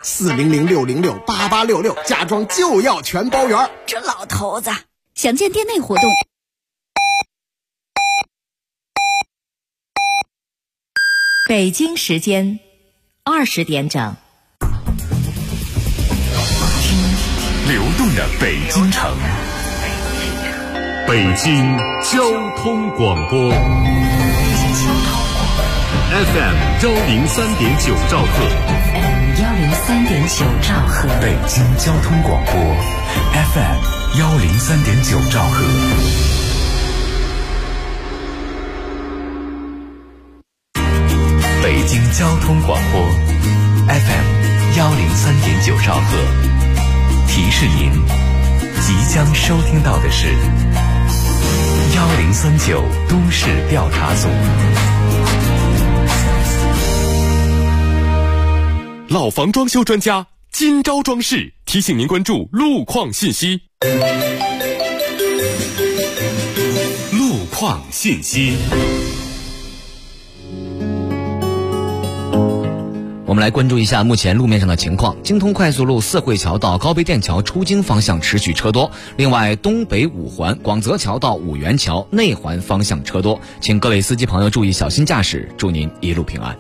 ，400-606-8866，家装就要全包圆。 这老头子，详见店内活动。 北京时间20点整， 听流动的北京城，北京交通广播 FM 103.9兆赫 103.9兆赫， 北京交通广播 FM 103.9兆赫。北京交通广播 FM 103.9兆赫，提示您即将收听到的是1039都市调查组。 老房装修专家今朝装饰提醒您关注路况信息。路况信息。 我们来关注一下目前路面上的情况。京通快速路四惠桥到高碑店桥出京方向持续车多，另外东北五环广泽桥到五元桥内环方向车多，请各位司机朋友注意小心驾驶，祝您一路平安。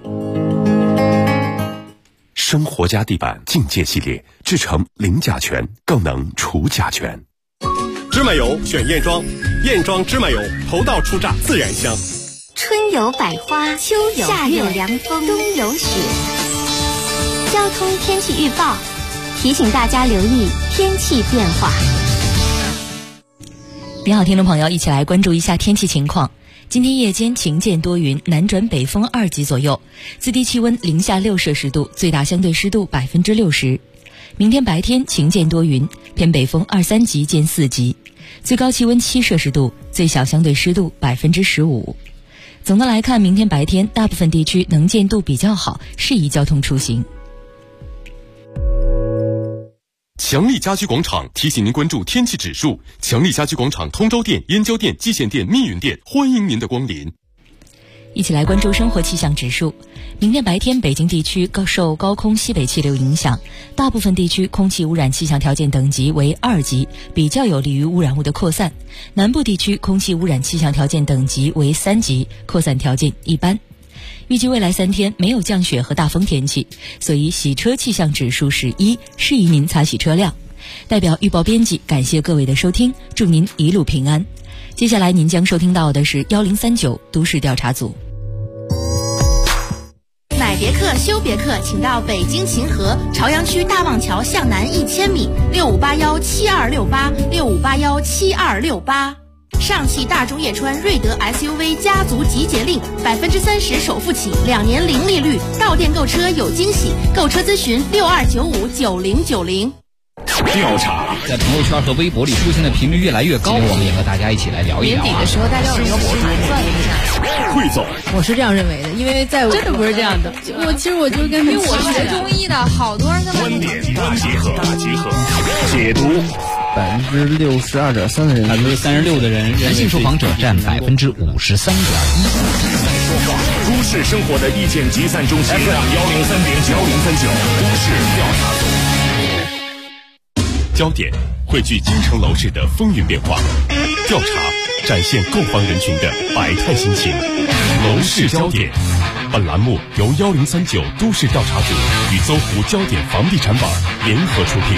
生活家地板境界系列，制成零甲醛，更能除甲醛。芝麻油选燕庄，燕庄芝麻油头道出榨自然香。 春有百花，秋有夏有凉风，冬有雪。交通天气预报提醒大家留意天气变化。 你好，听众朋友，一起来关注一下天气情况。今天夜间晴间多云，南转北风2级左右，最低气温零下6摄氏度，最大相对湿度60%。明天白天晴间多云，偏北风2-3级见4级，最高气温7摄氏度，最小相对湿度15%。总的来看，明天白天大部分地区能见度比较好，适宜交通出行。 强力家居广场提醒您关注天气指数。强力家居广场通州店、燕郊店、蓟县店、密云店欢迎您的光临。 一起来关注生活气象指数。明天白天，北京地区受高空西北气流影响，大部分地区空气污染气象条件等级为2级，比较有利于污染物的扩散。南部地区空气污染气象条件等级为3级，扩散条件一般。预计未来3天没有降雪和大风天气，所以洗车气象指数是1，适宜您擦洗车辆。代表预报编辑感谢各位的收听，祝您一路平安。接下来您将收听到的是1039都市调查组。 买别克修别克，请到北京秦河朝阳区大望桥向南1000米，65817268，65817268。上汽大众叶川瑞德 SUV 家族集结令，30%首付起，2年零利率，到店购车有惊喜，购车咨询62959090。 调查在朋友圈和微博里出现的频率越来越高，我们也和大家一起来聊一聊。 年底的时候，大家有一个盘算一下。 汇总， 我是这样认为的，因为在真的不是这样的。其实我就跟因为我学中医的，好多人跟观点大集合，解读。 62.3%的人 ，36%的人，男性受访者占53.1%。 都市生活的意见集散中心 FM 103.9都市调查组。 焦点汇聚京城楼市的风云变化，调查展现购房人群的百态心情。楼市焦点，本栏目由1039都市调查组与搜狐焦点房地产网联合出品。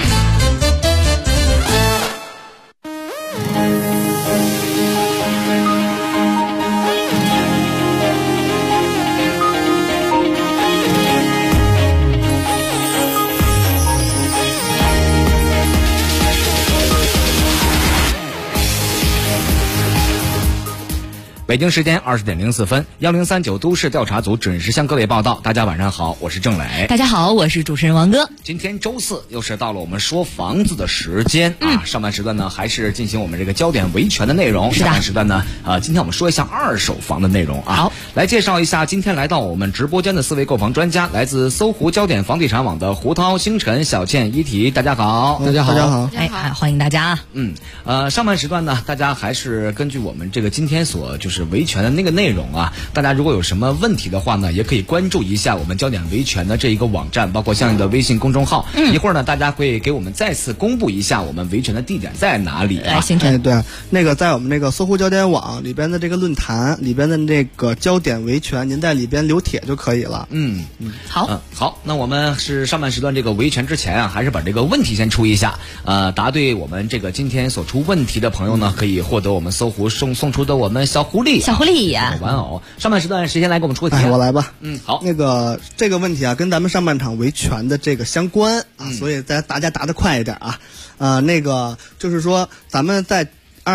北京时间20点04分，1039都市调查组准时向各位报道。大家晚上好，我是郑磊。 大家好，我是主持人王哥。 今天周4又是到了我们说房子的时间啊。上半时段呢，还是进行我们这个焦点维权的内容。下半时段呢，今天我们说一下二手房的内容啊。好，来介绍一下今天来到我们直播间的4位购房专家，来自搜狐焦点房地产网的胡涛、星辰、小倩、一体。大家好， 大家好，大家好。 欢迎大家啊。 上半时段呢，大家还是根据我们这个今天所就是就是维权的那个内容啊。大家如果有什么问题的话呢，也可以关注一下我们焦点维权的这一个网站，包括相应的微信公众号。一会儿呢，大家会给我们再次公布一下我们维权的地点在哪里啊？ 对，那个在我们那个搜狐焦点网里边的这个论坛里边的那个焦点维权，您在里边留帖就可以了。 好， 好，那我们是上半时段这个维权之前啊，还是把这个问题先出一下。答对我们这个今天所出问题的朋友呢，可以获得我们搜狐送出的我们小狐狸玩偶。上半时段谁先来给我们出个题？ 我来吧。 好。 那个这个问题啊，跟咱们上半场维权的这个相关啊，所以大家答得快一点啊。那个就是说，咱们在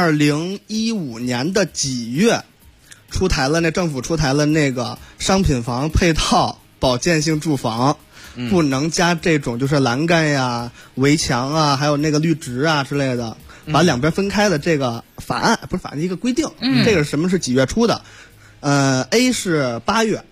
2015年的几月政府出台了那个商品房配套保健性住房。不能加这种就是栏杆呀、围墙啊，还有那个绿植啊之类的，把两边分开的这个法案，不是法案一个规定。这个什么是几月出的？A 是8月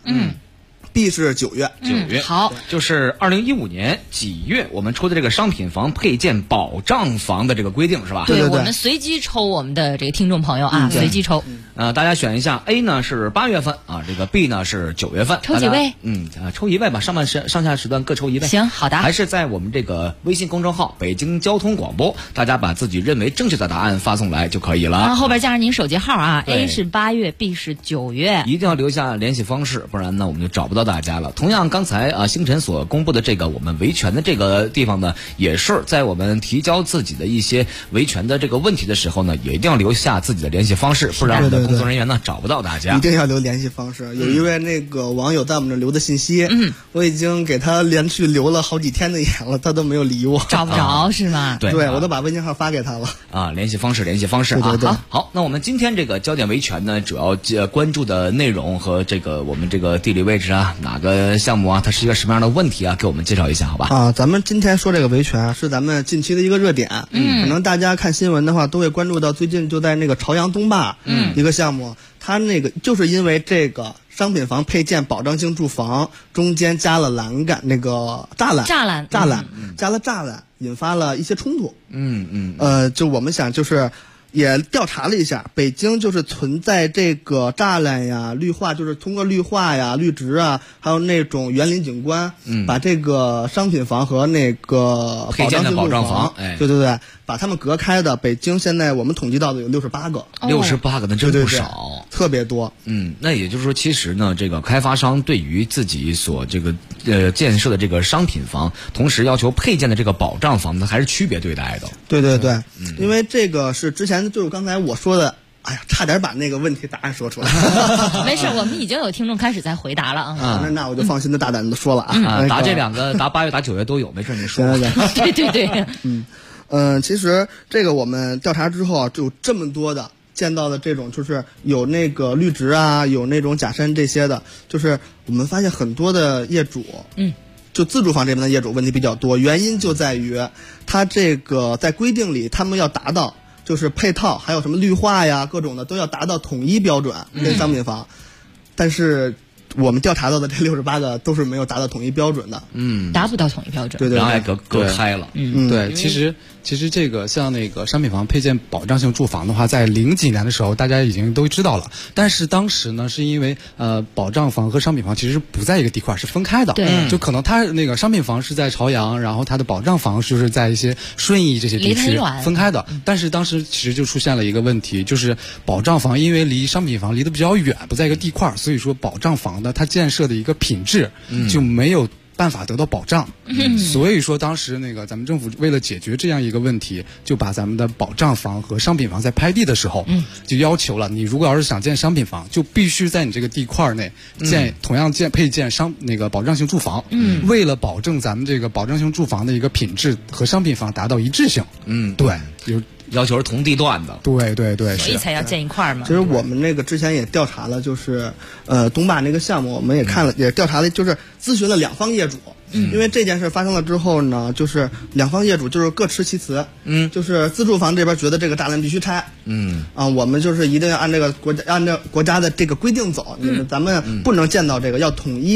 ，B 是9月。 9月，好，就是2015年几月我们出的这个商品房配件保障房的这个规定是吧？ 对，我们随机抽我们的这个听众朋友啊，随机抽。 大家选一下 A 呢是8月份啊，这个 B 呢是9月份。 抽几位？ 抽一位吧，上下时段各抽一位。 行，好的。 还是在我们这个微信公众号北京交通广播，大家把自己认为正确的答案发送来就可以了。 然后后边加上您手机号啊 ，A 是8月 ，B 是9月。 一定要留下联系方式，不然呢我们就找不到大家了。同样，刚才星辰所公布的这个我们维权的这个地方呢，也是在我们提交自己的一些维权的这个问题的时候呢，也一定要留下自己的联系方式，不然我们的工作人员呢找不到大家。 一定要留联系方式。有一位那个网友在我们这留的信息，我已经给他连续留了好几天的言了，他都没有理我， 找不着是吗？ 对， 我都把微信号发给他了啊。联系方式啊。好，那我们今天这个焦点维权呢，主要关注的内容和这个我们这个地理位置啊，哪个项目啊，它是一个什么样的问题啊，给我们介绍一下好吧？ 咱们今天说这个维权是咱们近期的一个热点，可能大家看新闻的话都会关注到，最近就在那个朝阳东坝，一个项目，它那个就是因为这个商品房配件保障性住房中间加了栏杆，那个栅栏，加了栅栏，引发了一些冲突。就我们想就是也调查了一下，北京就是存在这个栅栏呀、绿化，就是通过绿化呀、绿植啊，还有那种园林景观，把这个商品房和那个配件的保障房， 对，把它们隔开的。北京现在我们统计到的有68个 ，68个那真不少， 特别多。 那也就是说，其实呢，这个开发商对于自己所这个建设的这个商品房，同时要求配件的这个保障房呢，还是区别对待的。 对，因为这个是之前就是刚才我说的。哎呀，差点把那个问题答案说出来。 没事，我们已经有听众开始在回答了啊。 那我就放心的大胆的说了答这两个，答8月、答9月都有，没事您说。 对。 其实这个我们调查之后啊，就这么多的见到的这种，就是有那个绿植啊，有那种假山这些的，就是我们发现很多的业主，就自住房这边的业主问题比较多，原因就在于他这个在规定里，他们要达到。就是配套还有什么绿化呀，各种的都要达到统一标准跟商品房，但是我们调查到的这68个都是没有达到统一标准的， 达不到统一标准， 对， 然后还隔开了， 对，其实这个像那个商品房配件保障性住房的话，在00几年的时候大家已经都知道了，但是当时呢是因为保障房和商品房其实不在一个地块，是分开的， 对， 就可能它那个商品房是在朝阳，然后它的保障房就是在一些顺义这些地区分开的，但是当时其实就出现了一个问题，就是保障房因为离商品房离得比较远，不在一个地块，所以说保障房的它建设的一个品质就没有办法得到保障，所以说当时那个咱们政府为了解决这样一个问题，就把咱们的保障房和商品房在拍地的时候，就要求了你如果要是想建商品房，就必须在你这个地块内同样配建那个保障性住房，为了保证咱们这个保障性住房的一个品质和商品房达到一致性，对， 要求是同地段的， 对， 所以才要建一块嘛。 其实我们那个之前也调查了，就是东坝那个项目，我们也看了，也调查了，就是咨询了两方业主。因为这件事发生了之后呢，就是两方业主就是各持其词，就是自住房这边觉得这个栅栏必须拆，我们就是一定要按照国家的这个规定走，咱们不能建到这个，要统一的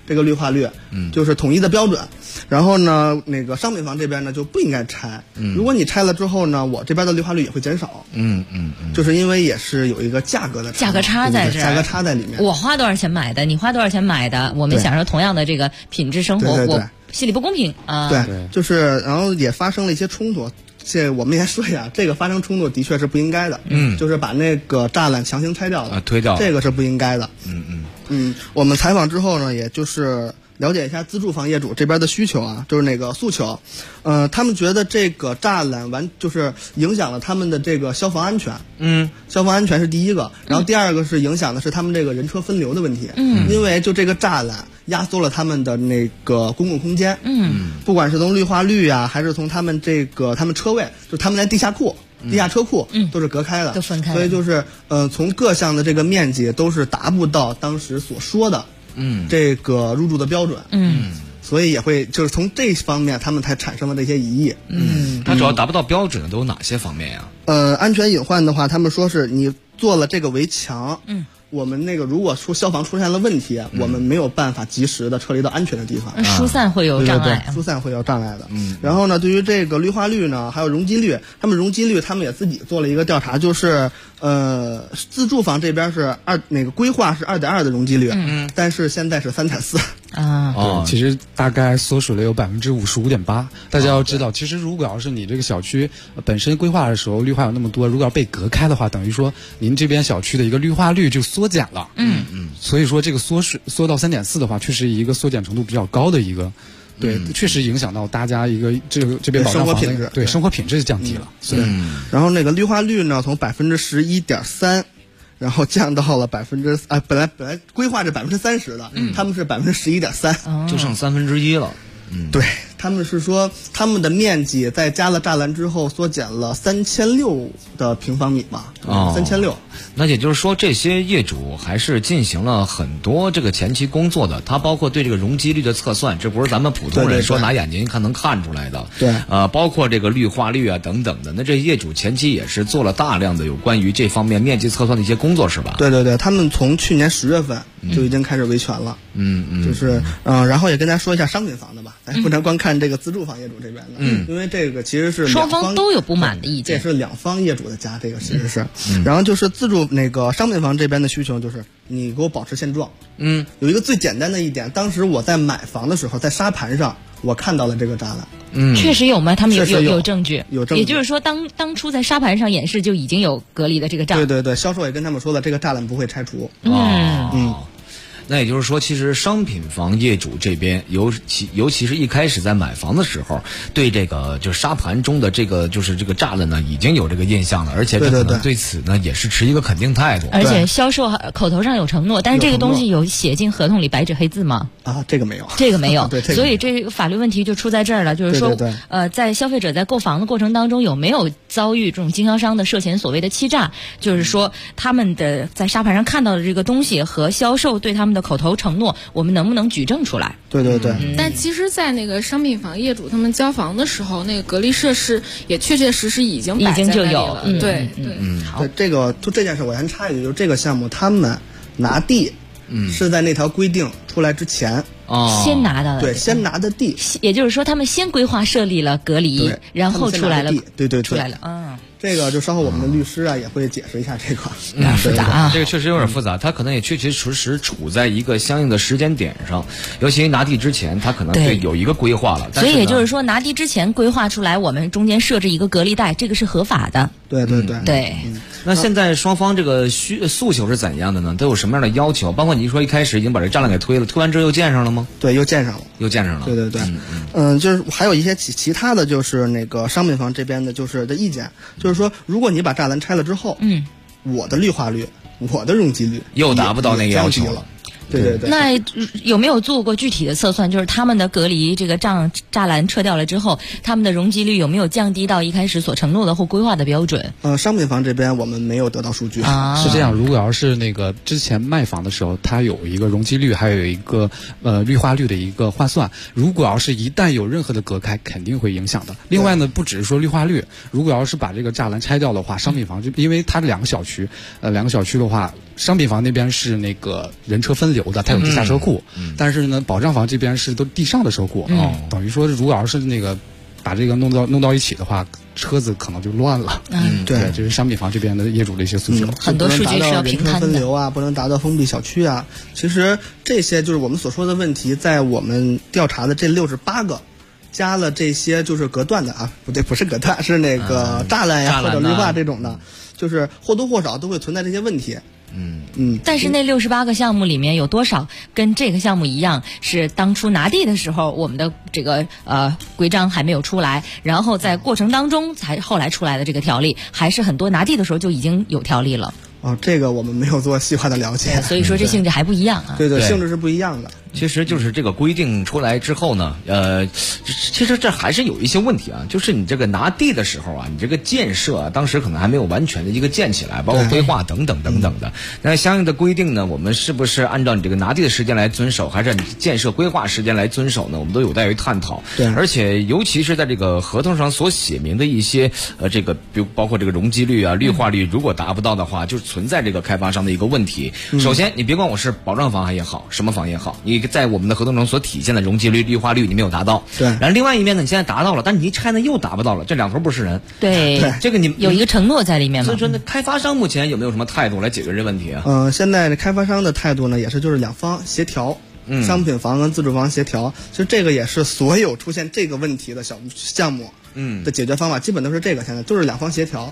这个绿化率，就是统一的标准。然后呢，那个商品房这边呢就不应该拆。如果你拆了之后呢，我这边的绿化率也会减少。就是因为也是有一个价格差在这儿，价格差在里面。 我花多少钱买的，你花多少钱买的，我们享受同样的这个品质生活，我心里不公平啊。 对，就是然后也发生了一些冲突。这我们也说呀，这个发生冲突的确是不应该的。就是把那个栅栏强行拆掉了， 推掉了， 这个是不应该的。我们采访之后呢，也就是了解一下自住房业主这边的需求啊，就是那个诉求。他们觉得这个栅栏就是影响了他们的这个消防安全。消防安全是第一个，然后第二个是影响的是他们这个人车分流的问题。因为就这个栅栏压缩了他们的那个公共空间。不管是从绿化率啊，还是从他们车位，就他们连地下车库都是隔开的， 都分开。 所以就是从各项的这个面积都是达不到当时所说的这个入住的标准。所以也会就是从这方面他们才产生了这些疑义。 它主要达不到标准的都有哪些方面呀？ 安全隐患的话，他们说是你做了这个围墙，我们那个如果说消防出现了问题，我们没有办法及时的撤离到安全的地方， 疏散会有障碍， 疏散会有障碍的。然后呢，对于这个绿化率呢，还有容积率，他们也自己做了一个调查，就是自住房这边是规划是2.2的容积率，但是现在是3.4。 对，其实大概缩水了有55.8%。大家要知道，其实如果要是你这个小区本身规划的时候绿化有那么多，如果要被隔开的话，等于说您这边小区的一个绿化率就缩减了。所以说这个缩到3.4的话，确实一个缩减程度比较高的一个。对，确实影响到大家一个这边保障房的生活品质降低了。 然后那个绿化率呢，从11.3%。然后降到了本来规划是30%的，他们是11.3%， 就剩1/3了。 对，他们是说他们的面积在加了栅栏之后缩减了3600的平方米吧，3600。 那也就是说，这些业主还是进行了很多这个前期工作的，它包括对这个容积率的测算，这不是咱们普通人说拿眼睛看能看出来的。 对， 包括这个绿化率啊等等的，那这些业主前期也是做了大量的有关于这方面面积测算的一些工作，是吧？ 对，他们从去年10月份就已经开始维权了。就是然后也跟大家说一下商品房的吧，咱不能光看这个自住房业主这边的，因为这个其实是双方都有不满的意见， 这是两方业主的家，这个其实是。然后就是自住那个商品房这边的需求就是你给我保持现状。有一个最简单的一点，当时我在买房的时候，在沙盘上我看到了这个栅栏。 确实有吗？他们有证据， 有证据。 也就是说，当初在沙盘上演示就已经有隔离的这个栅栏。 对，销售也跟他们说了，这个栅栏不会拆除。 那也就是说，其实商品房业主这边，尤其是一开始在买房的时候，对这个就沙盘中的这个就是这个栅栏呢，已经有这个印象了，而且可能对此呢也是持一个肯定态度。 而且销售口头上有承诺，但是这个东西有写进合同里白纸黑字吗？ 这个没有， 这个没有。 对， 所以这个法律问题就出在这儿了，就是说，在消费者在购房的过程当中，有没有遭遇这种经销商的涉嫌所谓的欺诈？就是说，他们的在沙盘上看到的这个东西和销售对他们的口头承诺，我们能不能举证出来？ 对。 但其实，在那个商品房业主他们交房的时候，那个隔离设施也确确实实已经就有了。 对。 好，这件事我先插一句，就是这个项目他们拿地，是在那条规定出来之前。 先拿到了， 对，先拿的地， 也就是说，他们先规划设立了隔离，然后出来了， 对， 出来了， 这个就稍后我们的律师啊也会解释一下这个， 复杂啊， 这个确实有点复杂，他可能也确确实实处在一个相应的时间点上，尤其拿地之前，他可能对有一个规划了， 所以也就是说，拿地之前规划出来，我们中间设置一个隔离带，这个是合法的。 对。 那现在双方这个诉求是怎样的呢？都有什么样的要求？包括你说一开始已经把这栅栏给推了，推完之后又建上了吗？ 对，又建上了。对。就是还有一些其他的就是那个商品房这边的就是的意见，就是说如果你把栅栏拆了之后，我的绿化率、我的容积率又达不到那个要求了。 对。 那有没有做过具体的测算？就是他们的隔离这个栅栏撤掉了之后，他们的容积率有没有降低到一开始所承诺的或规划的标准？ 商品房这边我们没有得到数据。 是这样，如果要是那个之前卖房的时候，它有一个容积率，还有一个绿化率的一个换算。如果要是一旦有任何的隔开，肯定会影响的。另外呢，不只是说绿化率，如果要是把这个栅栏拆掉的话，商品房就因为它两个小区的话，商品房那边是那个人车分流。 流的，它有地下车库。但是呢，保障房这边是都地上的车库，等于说如果要是那个把这个弄到一起的话，车子可能就乱了。对，这是商品房这边的业主的一些诉求。 很多数据是要平摊的， 分流啊，不能达到封闭小区啊。其实这些就是我们所说的问题，在我们调查的这68个。加了这些就是隔断的啊，不对，不是隔断，是那个栅栏呀或者绿化这种的，就是或多或少都会存在这些问题。 但是那68个项目里面有多少跟这个项目一样，是当初拿地的时候我们的这个规章还没有出来，然后在过程当中才后来出来的这个条例，还是很多拿地的时候就已经有条例了？ 这个我们没有做细化的了解， 所以说这性质还不一样啊。 对，性质是不一样的。 其实就是这个规定出来之后呢，其实这还是有一些问题啊。就是你这个拿地的时候啊，你这个建设啊，当时可能还没有完全的一个建起来，包括规划等等等等的。那相应的规定呢，我们是不是按照你这个拿地的时间来遵守，还是你建设规划时间来遵守呢？我们都有待于探讨。 对， 而且尤其是在这个合同上所写明的一些这个，比如包括这个容积率啊、绿化率，如果达不到的话，就存在这个开发商的一个问题。首先，你别管我是保障房也好，什么房也好，你在我们的合同中所体现的容积率、绿化率你没有达到。 对。 然后另外一面呢，你现在达到了，但你一拆呢又达不到了，这两头不是人。 对， 这个你有一个承诺在里面嘛。 所以说，那开发商目前有没有什么态度来解决这问题啊？现在开发商的态度呢，也是就是两方协调。商品房跟自住房协调，其实这个也是所有出现这个问题的小项目，的解决方法基本都是这个，现在都是两方协调。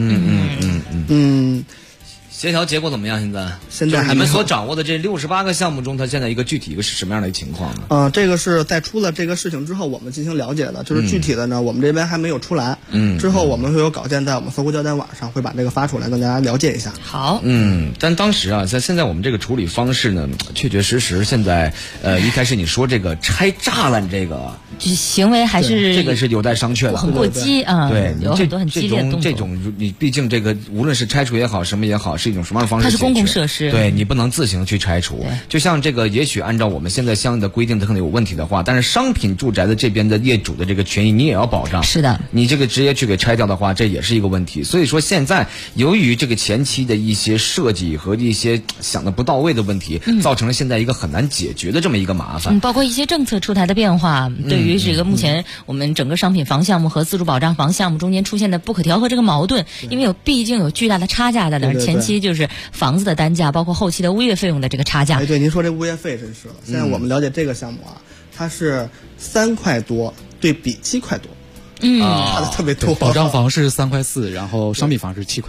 协调结果怎么样？现在你们所掌握的这68个项目中，它现在一个具体一个是什么样的情况呢？ 这个是在出了这个事情之后，我们进行了解的，就是具体的呢，我们这边还没有出来。之后我们会有稿件在我们搜狐焦点网上会把这个发出来，跟大家了解一下。 好。 但当时啊，在现在我们这个处理方式呢，确确实实现在一开始你说这个拆栅栏这个行为还是这个是有待商榷的， 很过激啊。 对， 有很多很激烈的动作。 这种你毕竟这个无论是拆除也好，什么也好，是一种什么样的方式？ 它是公共设施， 对，你不能自行去拆除。就像这个，也许按照我们现在相应的规定，它可能有问题的话，但是商品住宅的这边的业主的这个权益，你也要保障。 是的， 你这个直接去给拆掉的话，这也是一个问题。所以说，现在由于这个前期的一些设计和一些想的不到位的问题，造成了现在一个很难解决的这么一个麻烦。 包括一些政策出台的变化，对于这个目前我们整个商品房项目和自住保障房项目中间出现的不可调和这个矛盾，因为毕竟有巨大的差价在那儿，前期就是房子的单价，包括后期的物业费用的这个差价。 对，您说这物业费真是了。现在我们了解这个项目啊，它是3块多对比7块多，差的特别多。 保障房是3块4，然后商品房是7块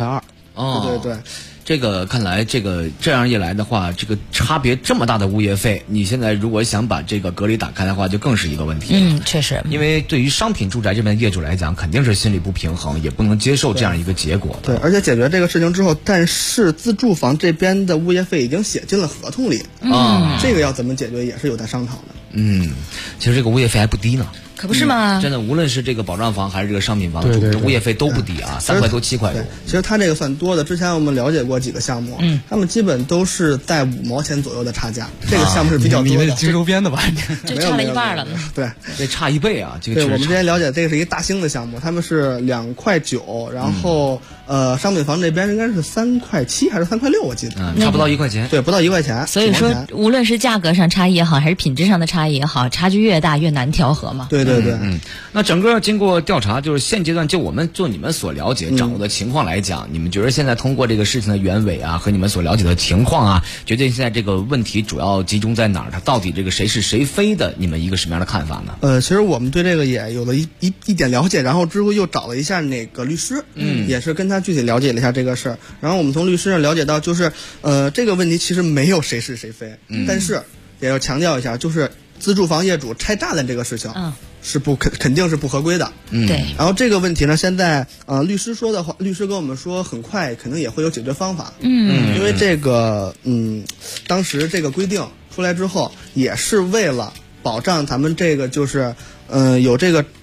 2。 对。 这个看来，这样一来的话，这个差别这么大的物业费，你现在如果想把这个隔离打开的话，就更是一个问题。 确实， 因为对于商品住宅这边的业主来讲，肯定是心里不平衡，也不能接受这样一个结果。 对，而且解决这个事情之后，但是自住房这边的物业费已经写进了合同里，这个要怎么解决也是有待商讨的。 其实这个物业费还不低呢。 可不是吗？ 真的，无论是这个保障房还是这个商品房，这物业费都不低啊，3块多7块多。 其实它这个算多的，之前我们了解过几个项目，他们基本都是在5毛钱左右的差价。这个项目是比较多的。 你那京周边的吧？ 这差了一半了呢。 对， 这差1倍啊！这个对，我们之前了解这个是一个大兴的项目，他们是2块9，然后商品房这边应该是3块7还是3块6，我记得。 差不到1块钱。 对，不到1块钱。 所以说，无论是价格上差异也好，还是品质上的差异也好，差距越大越难调和嘛。 对。 那整个经过调查，就是现阶段就我们做你们所了解掌握的情况来讲，你们觉得现在通过这个事情的原委啊，和你们所了解的情况啊，觉得现在这个问题主要集中在哪儿？它到底这个谁是谁非的？你们一个什么样的看法呢？ 其实我们对这个也有了一点了解，然后之后又找了一下那个律师，也是跟他具体了解了一下这个事儿。然后我们从律师上了解到，就是这个问题其实没有谁是谁非，但是也要强调一下，就是自住房业主拆栅栏这个事情，是肯定是不合规的。 对。 然后这个问题呢，现在律师说的话，律师跟我们说，很快肯定也会有解决方法。因为这个当时这个规定出来之后，也是为了保障咱们这个就是有这个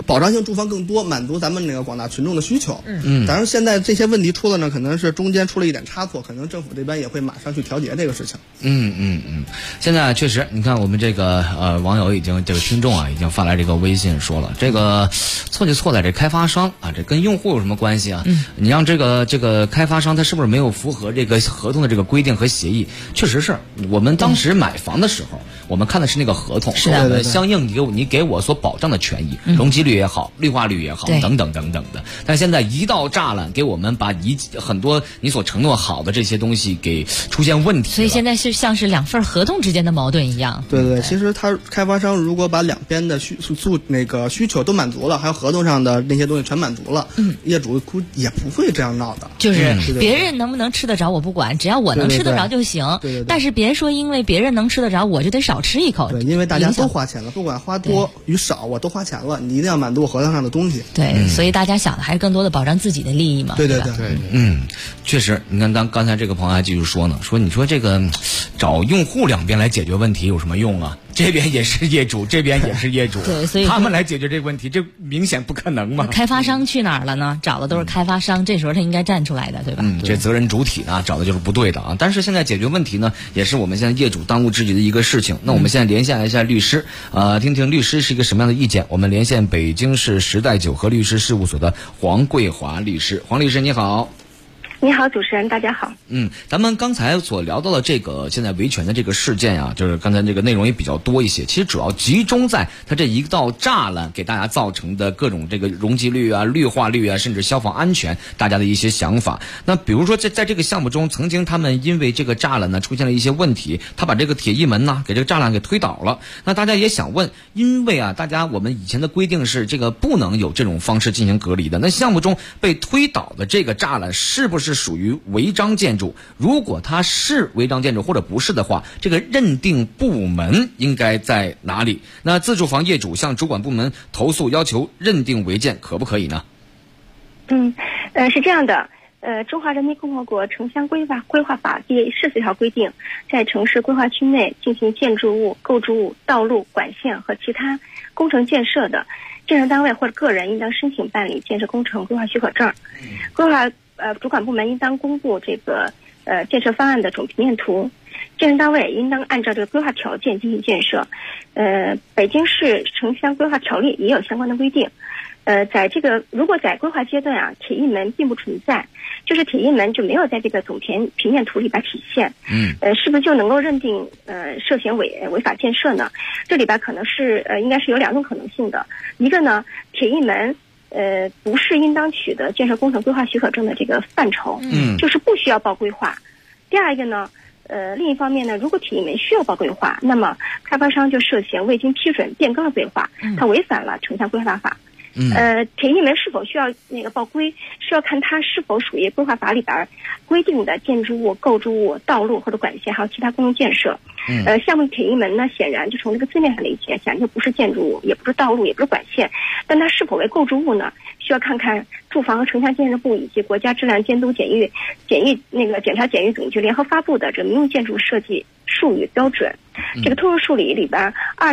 保障性住房更多，满足咱们那个广大群众的需求。当然现在这些问题出了呢，可能是中间出了一点差错，可能政府这边也会马上去调节这个事情。 现在确实，你看我们这个网友这个听众啊，已经发来这个微信说了，这个错就错在这开发商啊，这跟用户有什么关系啊？你让这个开发商他是不是没有符合这个合同的这个规定和协议？确实是我们当时买房的时候，我们看的是那个合同， 是的， 相应你给我所保障的权益，容积率也好，绿化率也好，等等等等的。但现在一道栅栏给我们把很多你所承诺好的这些东西给出现问题了， 所以现在是像是两份合同之间的矛盾一样。 对，其实他开发商如果把两边的需求都满足了，还有合同上的那些东西全满足了，业主也不会这样闹的。 就是别人能不能吃得着我不管，只要我能吃得着就行。 对。 但是别说因为别人能吃得着，我就得少吃一口。 对，因为大家都花钱了，不管花多与少，我都花钱了，你一定要满足我合同上的东西。 对，所以大家想的还是更多的保障自己的利益嘛。 对。 确实，你看刚才这个朋友还继续说呢，说你说这个找用户两边来解决问题有什么用啊？这边也是业主，这边也是业主， 对，所以他们来解决这个问题，这明显不可能嘛。 开发商去哪儿了呢？找的都是开发商，这时候他应该站出来的，对吧？ 这责任主体呢找的就是不对的啊。但是现在解决问题呢，也是我们现在业主当务之急的一个事情。那我们现在连线一下律师，听听律师是一个什么样的意见。我们连线北京市时代九和律师事务所的黄桂华律师。黄律师你好。 你好，主持人，大家好。 咱们刚才所聊到的这个现在维权的这个事件啊，就是刚才这个内容也比较多一些，其实主要集中在它这一道栅栏给大家造成的各种这个容积率啊、绿化率啊，甚至消防安全，大家的一些想法。那比如说在这个项目中，曾经他们因为这个栅栏呢出现了一些问题，他把这个铁艺门呢给这个栅栏给推倒了。那大家也想问，因为啊，我们以前的规定是这个不能有这种方式进行隔离的，那项目中被推倒的这个栅栏是不是属于违章建筑？如果它是违章建筑或者不是的话，这个认定部门应该在哪里？那自住房业主向主管部门投诉要求认定违建可不可以呢？ 是这样的。中华人民共和国城乡规划法第14条规定，在城市规划区内进行建筑物、构筑物、道路、管线和其他工程建设的，建设单位或者个人应当申请办理建设工程规划许可证。主管部门应当公布这个建设方案的总平面图，建设单位应当按照这个规划条件进行建设。北京市城乡规划条例也有相关的规定。如果在规划阶段啊，铁艺门并不存在，就是铁艺门就没有在这个总平面图里边体现，是不是就能够认定涉嫌违法建设呢？这里边可能是应该是有两种可能性的。一个呢，铁艺门不是应当取得建设工程规划许可证的这个范畴，就是不需要报规划。第二一个呢，另一方面呢，如果铁艺门需要报规划，那么开发商就涉嫌未经批准变更了规划，它违反了城乡规划法。铁艺门是否需要报规，是要看它是否属于规划法里边规定的建筑物、构筑物、道路或者管线，还有其他公用建设。项目铁艺门呢，显然就从这个字面上理解，显然就不是建筑物，也不是道路，也不是管线。但它是否为构筑物呢？需要看看住房和城乡建设部以及国家质量监督检查检阅总局联合发布的这民用建筑设计术语标准，这个通用术语里边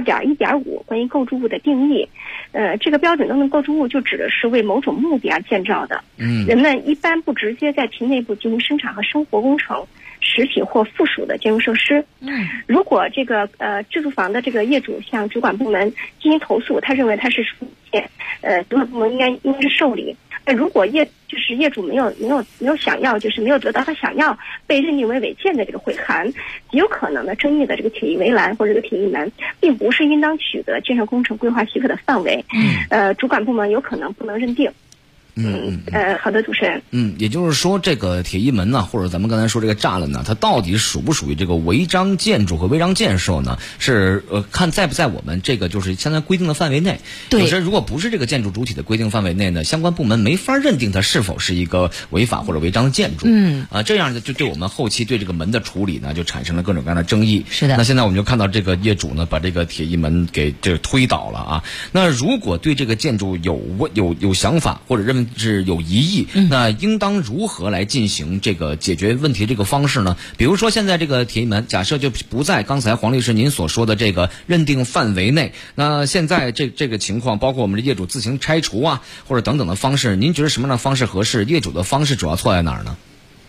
2.1.5关于构筑物的定义。这个标准中的构筑物就指的是为某种目的而建造的。人们一般不直接在其内部进行生产和生活工程，实体或附属的建筑设施。如果这个自住房的这个业主向主管部门进行投诉，他认为他是属建，主管部门应该是受理。如果业主没有想要，就是没有得到他想要被认定为违建的这个回函，极有可能的争议的这个铁艺围栏或者这个铁艺门，并不是应当取得建设工程规划许可的范围。主管部门有可能不能认定。好的，主持人。 也就是说，这个铁艺门呢，或者咱们刚才说这个栅栏呢，它到底属不属于这个违章建筑和违章建设呢？是看在不在我们这个就是现在规定的范围内。对。有时如果不是这个建筑主体的规定范围内呢，相关部门没法认定它是否是一个违法或者违章的建筑。这样就对我们后期对这个门的处理呢，就产生了各种各样的争议。 是的。 那现在我们就看到这个业主呢，把这个铁艺门给这推倒了啊。那如果对这个建筑有想法或者认为们是有疑义，那应当如何来进行这个解决问题这个方式呢？比如说现在这个铁艺门假设就不在刚才黄律师您所说的这个认定范围内，那现在这个情况，包括我们的业主自行拆除啊，或者等等的方式，您觉得什么样的方式合适？业主的方式主要错在哪儿呢？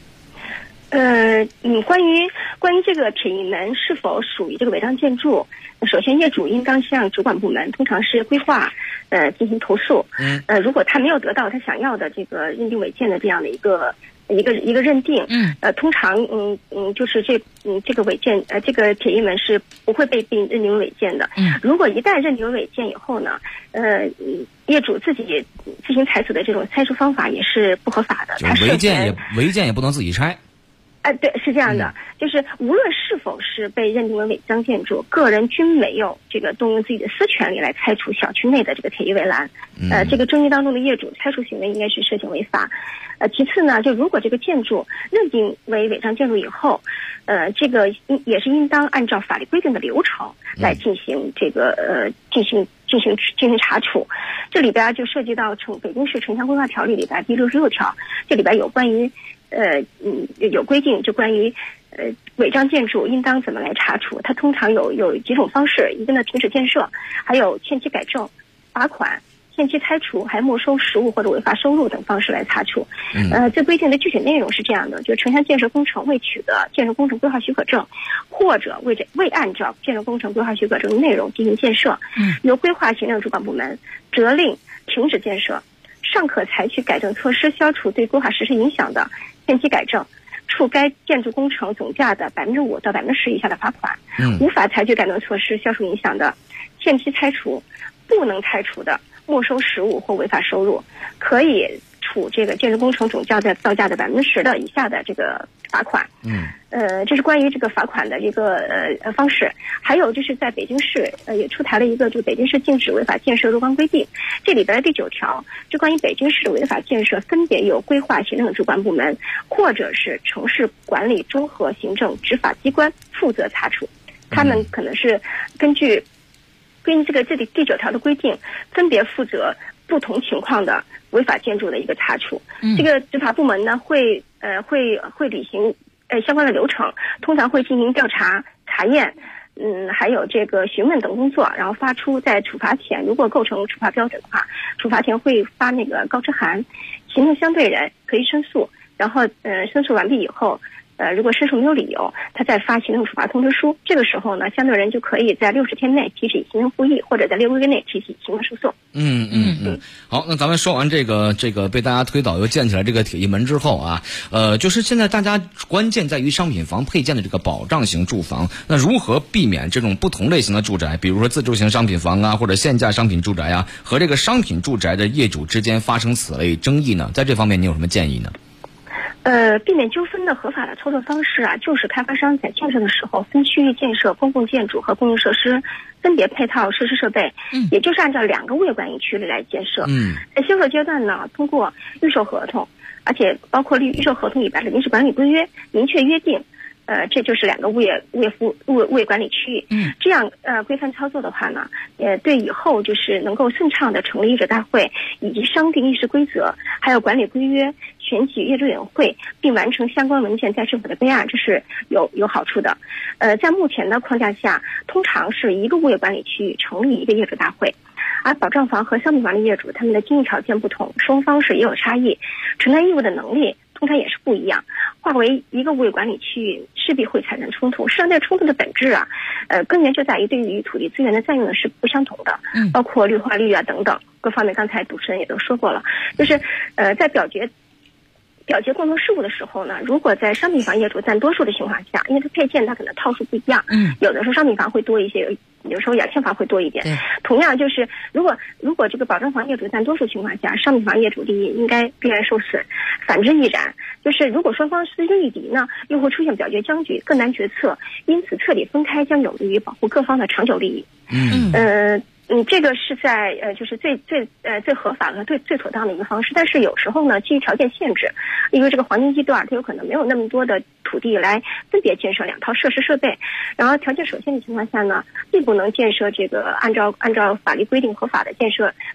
关于这个铁艺门是否属于这个违章建筑，首先业主应当向主管部门，通常是规划，进行投诉。如果他没有得到他想要的这个认定违建的这样的一个认定，通常就是这个违建这个铁艺门是不会被认定为违建的。如果一旦认定为违建以后呢，业主自己自行采取的这种拆除方法也是不合法的。 违建也不能自己拆。 对，是这样的，就是无论是否是被认定为违章建筑，个人均没有这个动用自己的私权利来拆除小区内的这个铁艺围栏。这个争议当中的业主拆除行为应该是涉嫌违法。其次呢，就如果这个建筑认定为违章建筑以后，这个也是应当按照法律规定的流程来进行这个进行查处。这里边就涉及到北京市城乡规划条例里边第66条，这里边有关于有规定，就关于违章建筑应当怎么来查处。它通常有几种方式，一个呢停止建设，还有限期改正、罚款、限期拆除，还没收实物或者违法收入等方式来查处。这规定的具体内容是这样的：就城乡建设工程未取得建设工程规划许可证，或者未按照建设工程规划许可证的内容进行建设，由规划行政主管部门责令停止建设，尚可采取改正措施消除对规划实施影响的，限期改正，处该建筑工程总价的5%到10%以下的罚款。无法采取改正措施消除影响的，限期拆除，不能拆除的，没收实物或违法收入，可以处这个建筑工程总造价的10%以下的这个罚款。这是关于这个罚款的一个方式。还有就是在北京市也出台了一个就北京市禁止违法建设若干规定，这里边的第9条就关于北京市违法建设分别由规划行政主管部门或者是城市管理综合行政执法机关负责查处，他们可能是根据这个第9条的规定，分别负责不同情况的违法建筑的一个查处。这个执法部门呢会履行相关的流程，通常会进行调查、查验，还有这个询问等工作，然后发出在处罚前，如果构成处罚标准的话，处罚前会发那个告知函，行政相对人可以申诉，然后申诉完毕以后。如果申诉没有理由，他再发行政处罚通知书。这个时候呢，相对人就可以在60天内提起行政复议，或者在6个月内提起行政诉讼。 好，那咱们说完这个被大家推倒又建起来这个铁艺门之后啊，就是现在大家关键在于商品房配建的这个保障型住房，那如何避免这种不同类型的住宅，比如说自住型商品房啊，或者限价商品住宅啊，和这个商品住宅的业主之间发生此类争议呢？在这方面你有什么建议呢？ 避免纠纷的合法的操作方式啊，就是开发商在建设的时候分区域建设公共建筑和公用设施，分别配套设施设备，也就是按照2个物业管理区来建设。在销售阶段呢，通过预售合同，而且包括预售合同里边的临时管理规约明确约定。这就是2个物业管理区域。这样规范操作的话呢，对以后就是能够顺畅的成立业主大会，以及商定议事规则，还有管理规约，选举业主委员会，并完成相关文件在政府的备案，这是有好处的。在目前的框架下，通常是1个物业管理区域成立1个业主大会。而保障房和商品房的业主，他们的经济条件不同，生活方式也有差异，承担义务的能力通常也是不一样，划为1个物业管理区域势必会产生冲突。实际上，这冲突的本质啊，根源就在于对于土地资源的占用的是不相同的，包括绿化率啊等等各方面。刚才主持人也都说过了，就是在表决共同事务的时候呢，如果在商品房业主占多数的情况下，因为它配件它可能套数不一样，有的时候商品房会多一些，有时候雅倩房会多一点。同样就是如果这个保障房业主占多数情况下，商品房业主利益应该必然受损，反之亦然。就是如果双方势均力敌呢，又会出现表决僵局，更难决策，因此彻底分开将有利于保护各方的长久利益。这个是在就是最合法的最妥当的一个方式。但是有时候呢，基于条件限制，因为这个黄金地段它有可能没有那么多的土地来分别建设2套设施设备，然后条件首限的情况下呢，并不能建设这个按照法律规定合法的建设公共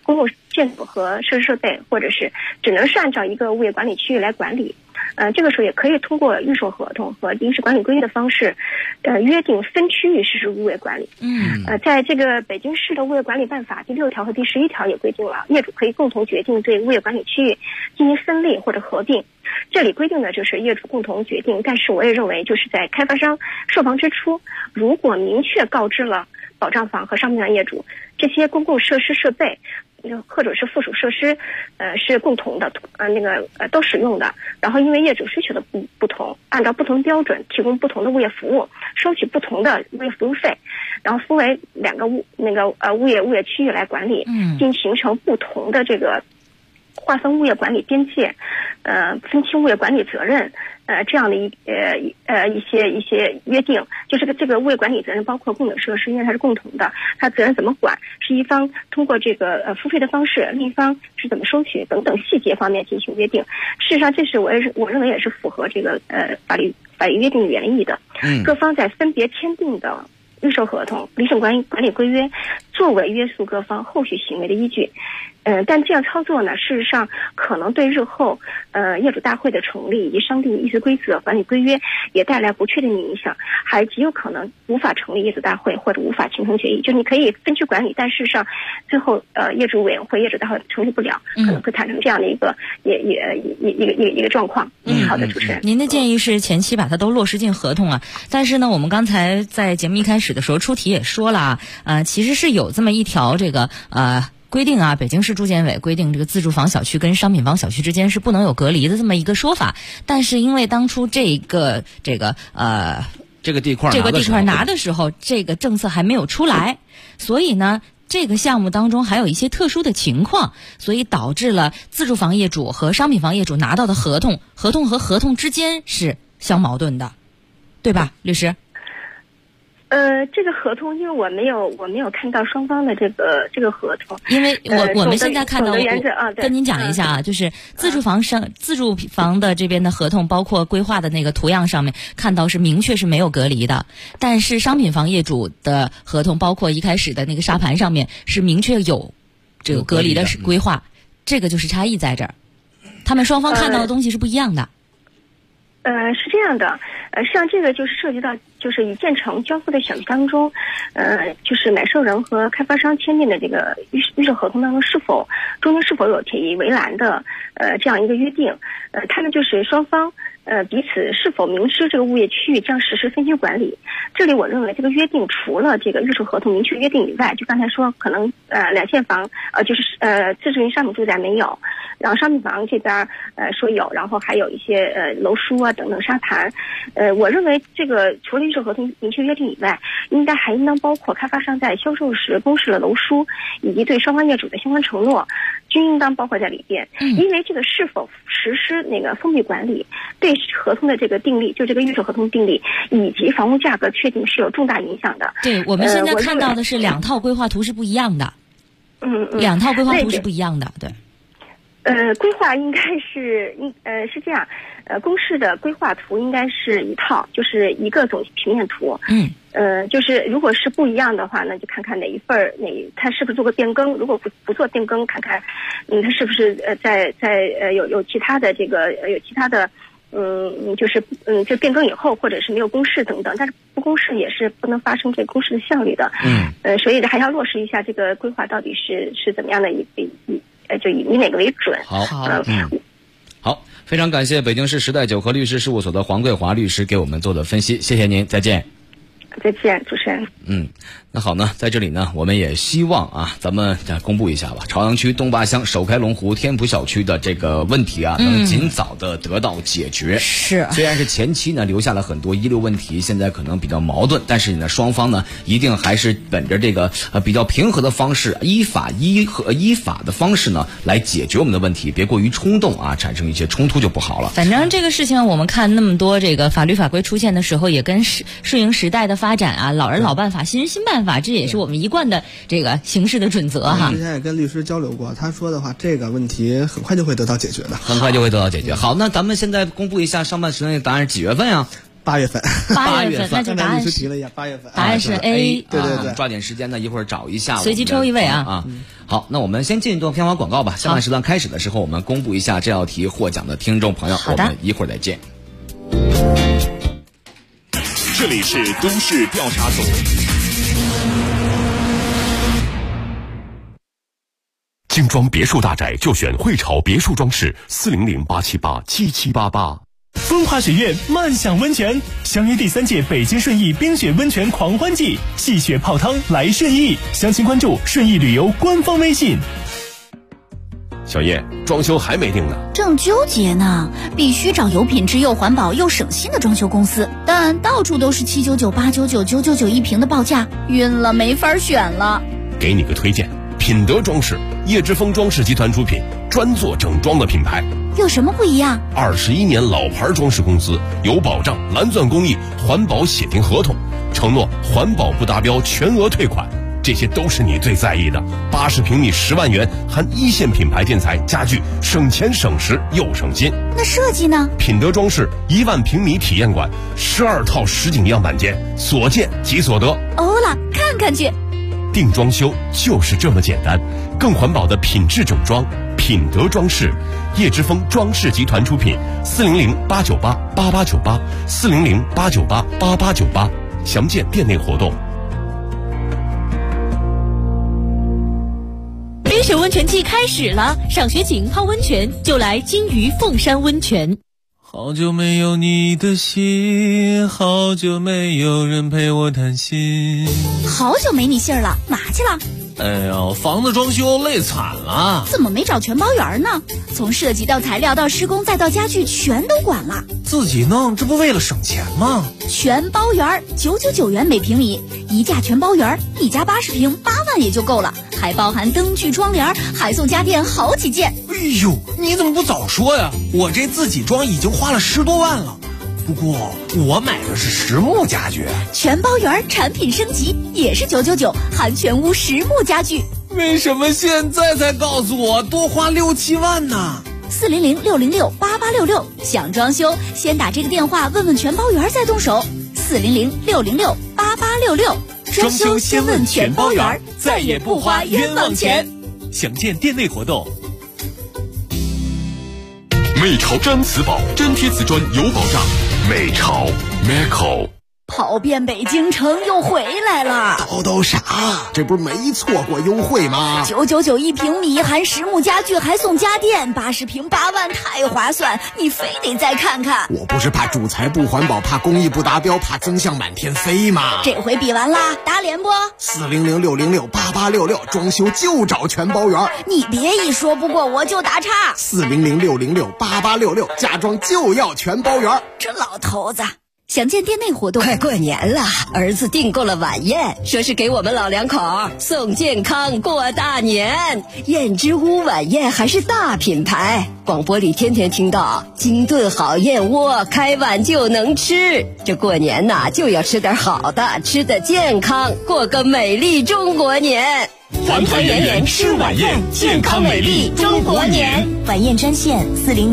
建筑和设施设备，或者是只能是按照一个物业管理区域来管理。这个时候也可以通过预售合同和临时管理规约的方式，约定分区域实施物业管理。在这个北京市的物业管理办法第6条和第11条也规定了，业主可以共同决定对物业管理区域进行分类或者合并。这里规定的就是业主共同决定，但是我也认为就是在开发商售房之初，如果明确告知了保障房和商品房业主，这些公共设施设备或者是附属设施，是共同的，都使用的。然后因为业主需求的不同，按照不同标准提供不同的物业服务，收取不同的物业服务费，然后分为2个物业区域来管理，并形成不同的这个划分物业管理边界，分清物业管理责任，这样的一些约定，就是这个物业管理责任包括供等设施，因为它是共同的，它责任怎么管，是一方通过这个付费的方式，另一方是怎么收取等等细节方面进行约定。事实上，这是我认为也是符合这个法律约定的原意的。各方在分别签订的预售合同、临时管理规约作为约束各方后续行为的依据。但这样操作呢，事实上可能对日后业主大会的成立以及商定议事规则、管理规约也带来不确定的影响，还极有可能无法成立业主大会或者无法形成决议。就你可以分区管理，但事实上最后业主委员会、业主大会成立不了，可能会产生这样的一个状况。好的，主持人， 您的建议是前期把它都落实进合同啊，但是呢，我们刚才在节目一开始的时候出题也说了其实是有这么一条这个规定北京市住建委规定这个自住房小区跟商品房小区之间是不能有隔离的这么一个说法，但是因为当初这个地块拿的时候，这个政策还没有出来，所以呢，这个项目当中还有一些特殊的情况，所以导致了自住房业主和商品房业主拿到的合同和合同之间是相矛盾的，对吧，律师？ 这个合同，因为我没有看到双方的这个合同， 因为我们现在看到，跟您讲一下就是自住房的这边的合同，包括规划的那个图样上面看到是明确是没有隔离的，但是商品房业主的合同，包括一开始的那个沙盘上面是明确有这个隔离的规划，这个就是差异在这儿，他们双方看到的东西是不一样的。 是这样的，实际上这个就是涉及到就是已建成交付的小区当中，就是买受人和开发商签订的这个预售合同当中中间是否有铁艺围栏的这样一个约定，他们就是双方彼此是否明知这个物业区域将实施分区管理。这里我认为这个约定除了这个预售合同明确约定以外，就刚才说可能2线房就是自住型商品住宅没有，然后商品房这边说有，然后还有一些楼书等等沙盘。我认为这个除了预售合同明确约定以外，应当包括开发商在销售时公示的楼书以及对双方业主的相关承诺，均应当包括在里边。因为这个是否实施那个封闭管理，对合同的这个订立，就这个预售合同订立以及房屋价格确定是有重大影响的。 对，我们现在看到的是2套规划图是不一样的。2套规划图是不一样的，对。 规划应该是是这样，公示的规划图应该是一套，就是一个总平面图。就是如果是不一样的话，那就看看哪一份它是不是做过变更，如果不做变更，看看它是不是在有其他的就变更以后或者是没有公示等等，但是不公示也是不能发生这个公示的效率的。所以还要落实一下这个规划到底是怎么样的就以哪个为准。 好，非常感谢北京市时代九和律师事务所的黄桂华律师给我们做的分析，谢谢您，再见。 再见，主持人。 那好呢，在这里呢，我们也希望咱们再公布一下吧，朝阳区东坝乡首开龙湖天普小区的这个问题能尽早的得到解决。 是， 虽然是前期呢留下了很多遗留问题，现在可能比较矛盾，但是呢，双方呢一定还是本着这个比较平和的方式，依法的方式呢来解决我们的问题，别过于冲动产生一些冲突就不好了。 反正这个事情我们看那么多这个法律法规出现的时候，也跟顺应时代的发展老人老办法，新人新办法，这也是我们一贯的这个行事的准则哈。 之前也跟律师交流过，他说的话，这个问题很快就会得到解决的。 好，那咱们现在公布一下上半时段的答案是几月份呀 8月份 ，8月份，那就答案是提了一下8月份， 答案是 A， 对对对， 抓紧时间呢，一会儿找一下， 随机抽一位啊。 好，那我们先进一段片花广告吧。下半时段开始的时候，我们公布一下这道题获奖的听众朋友，我们一会儿再见。 这里是都市调查组。精装别墅大宅就选汇潮别墅装饰，400-878-7788。 风华学院漫享温泉，相约第3届北京顺义冰雪温泉狂欢季，戏雪泡汤来顺义，详情关注顺义旅游官方微信。 小叶，装修还没定呢， 正纠结呢。必须找有品质又环保又省心的装修公司，但到处都是799、899、999一平的报价，晕了，没法选了。 给你个推荐，品德装饰，叶之峰装饰集团出品，专做整装的品牌。 有什么不一样 ？21年老牌装饰公司，有保障，蓝钻工艺，环保写定合同，承诺环保不达标全额退款，这些都是你最在意的。80平米10万元，含一线品牌建材家具，省钱省时又省心。 那设计呢？ 品德装饰1万平米体验馆，12套实景样板间，所见即所得。 欧了，看看去。 定装修就是这么简单，更环保的品质整装，品德装饰，叶之峰装饰集团出品，400-898-8898，400-898-8898，详见店内活动。 冰雪温泉季开始了，上学请泡温泉就来金鱼凤山温泉。 好久没有你的信，好久没有人陪我谈心。 好久没你信儿了，哪去了？ 哎呀，房子装修累惨了。 怎么没找全包圆呢？从设计到材料到施工再到家具全都管了。 自己弄，这不为了省钱吗？ 全包圆999元每平米，一价全包圆，一家80平8万也就够了，还包含灯具窗帘，还送家电好几件。 哎呦，你怎么不早说呀？我这自己装已经花了10多万了。不过我买的是实木家具， 全包圆产品升级也是999，含全屋实木家具。 为什么现在才告诉我多花6、7万呢 ？400-606-8866，想装修先打这个电话问问全包圆再动手。400-606-8866， 装修先问全包圆，再也不花冤枉钱。详见店内活动。 美潮毡瓷宝，粘贴瓷砖有保障。美潮 Meco。 跑遍北京城又回来了， 都啥？这不是没错过优惠吗 ？999一平米，含实木家具还送家电，80平8万，太划算！你非得再看看。 我不是怕主材不环保，怕工艺不达标，怕增项满天飞吗？ 这回比完啦，打脸不 ？400-606-8866，装修就找全包圆。 你别一说不过我就打岔。 400-606-8866，家装就要全包圆。 这老头子。详见店内活动。 快过年了，儿子订购了晚宴，说是给我们老两口送健康过大年。燕之屋晚宴还是大品牌，广播里天天听到精炖好燕窝，开碗就能吃。这过年呐，就要吃点好的，吃得健康，过个美丽中国年。 团团圆圆吃晚宴，健康美丽中国年。 晚宴专线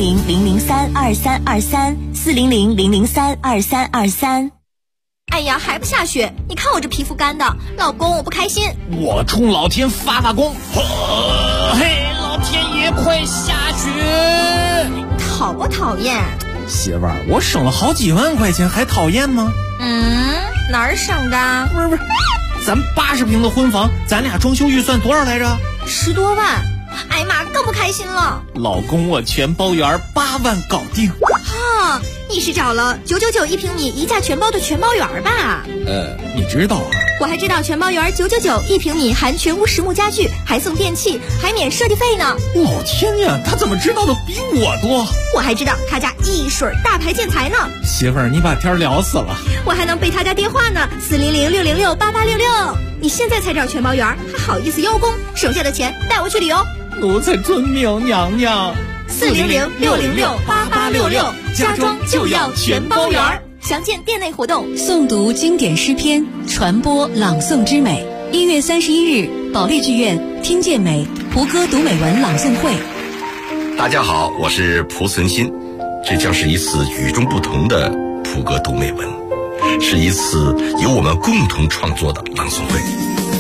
400-003-2323，400-003-2323。 哎呀，还不下雪？你看我这皮肤干的，老公我不开心。 我冲老天发功！嘿，老天爷快下雪！ 讨不讨厌？ 媳妇儿，我省了好几万块钱，还讨厌吗？ 哪儿省的？ 不是，咱80平的婚房，咱俩装修预算多少来着 ？10多万。哎呀妈，更不开心了。 老公，我全包圆8万搞定。 哈，你是找了999一平米一价全包的全包圆吧？ 你知道啊？ 我还知道全包圆999一平米，含全屋实木家具，还送电器，还免设计费呢。 老天呀，他怎么知道的比我多？ 我还知道他家一水大牌建材呢。 媳妇儿，你把天聊死了。 我还能背他家电话呢，400-606-8866。你现在才找全包圆，还好意思邀功？省下的钱带我去旅游。 奴才遵命，娘娘。 400-606-8866，家装就要全包圆。详见店内活动。 诵读经典诗篇，传播朗诵之美。1月31日，保利剧院听见美蒲歌读美文朗诵会。 大家好，我是蒲存昕，这将是一次与众不同的蒲蒲歌读美文，是一次由我们共同创作的朗诵会。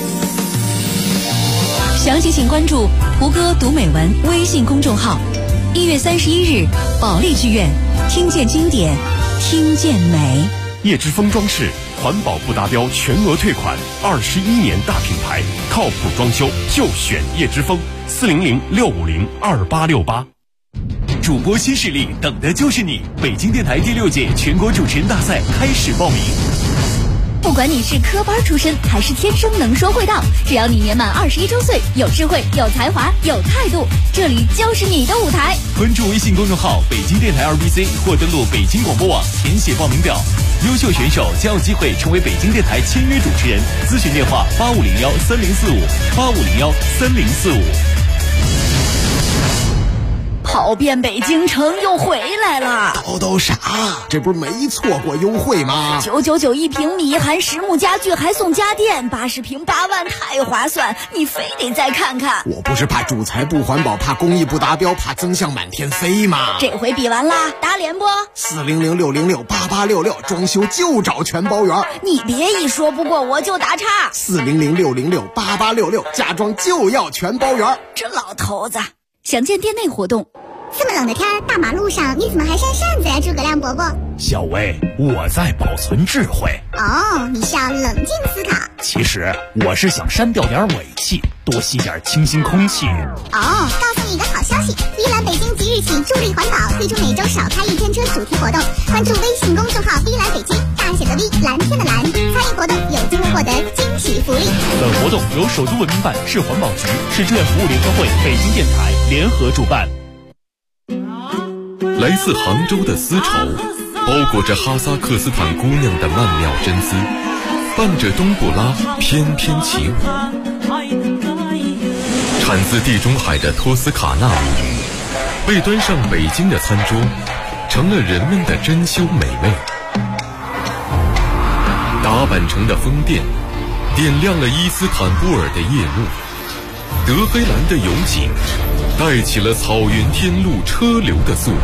详情请关注蒲歌读美文微信公众号。1月31日，保利剧院，听见经典，听见美。 叶之峰装饰环保不达标全额退款，21年大品牌，靠谱装修就选叶之峰，400-650-2868。 主播新势力，等的就是你！北京电台第6届全国主持人大赛开始报名。 不管你是科班出身还是天生能说会道，只要你年满21周岁，有智慧、有才华、有态度，这里就是你的舞台。 关注微信公众号北京电台2BC 或登录北京广播网填写报名表，优秀选手将有机会成为北京电台签约主持人。咨询电话8501-3045，8501-3045。 跑遍北京城又回来了， 叨叨啥？这不是没错过优惠吗 ？999一平米，含实木家具，还送家电，80平8万，太划算！你非得再看看。 我不是怕主材不环保，怕工艺不达标，怕增项满天飞吗？ 这回比完啦，打脸不 ？400-606-8866，装修就找全包圆。 你别一说不过我就打岔。 400-606-8866，家装就要全包圆。 这老头子。想见店内活动。 这么冷的天，大马路上你怎么还扇扇子呀，诸葛亮伯伯？ 小薇，我在保存智慧。 哦，你是要冷静思考。 其实我是想删掉点尾气，多吸点清新空气。 哦，告诉你一个好消息，碧蓝北京即日起助力环保，推出每周少开1天车主题活动。关注微信公众号碧蓝北京，大写的 V， 蓝天的蓝，参与活动有机会获得惊喜福利。 本活动由首都文明办、市环保局、市志愿服务联合会、北京电台联合主办。 来自杭州的丝绸，包裹着哈萨克斯坦姑娘的曼妙真丝，伴着冬不拉翩翩起舞。产自地中海的托斯卡纳米，被端上北京的餐桌，成了人们的珍馐美味。打扮成的风电，点亮了伊斯坦布尔的夜幕。德黑兰的油井带起了草原天路车流的速度，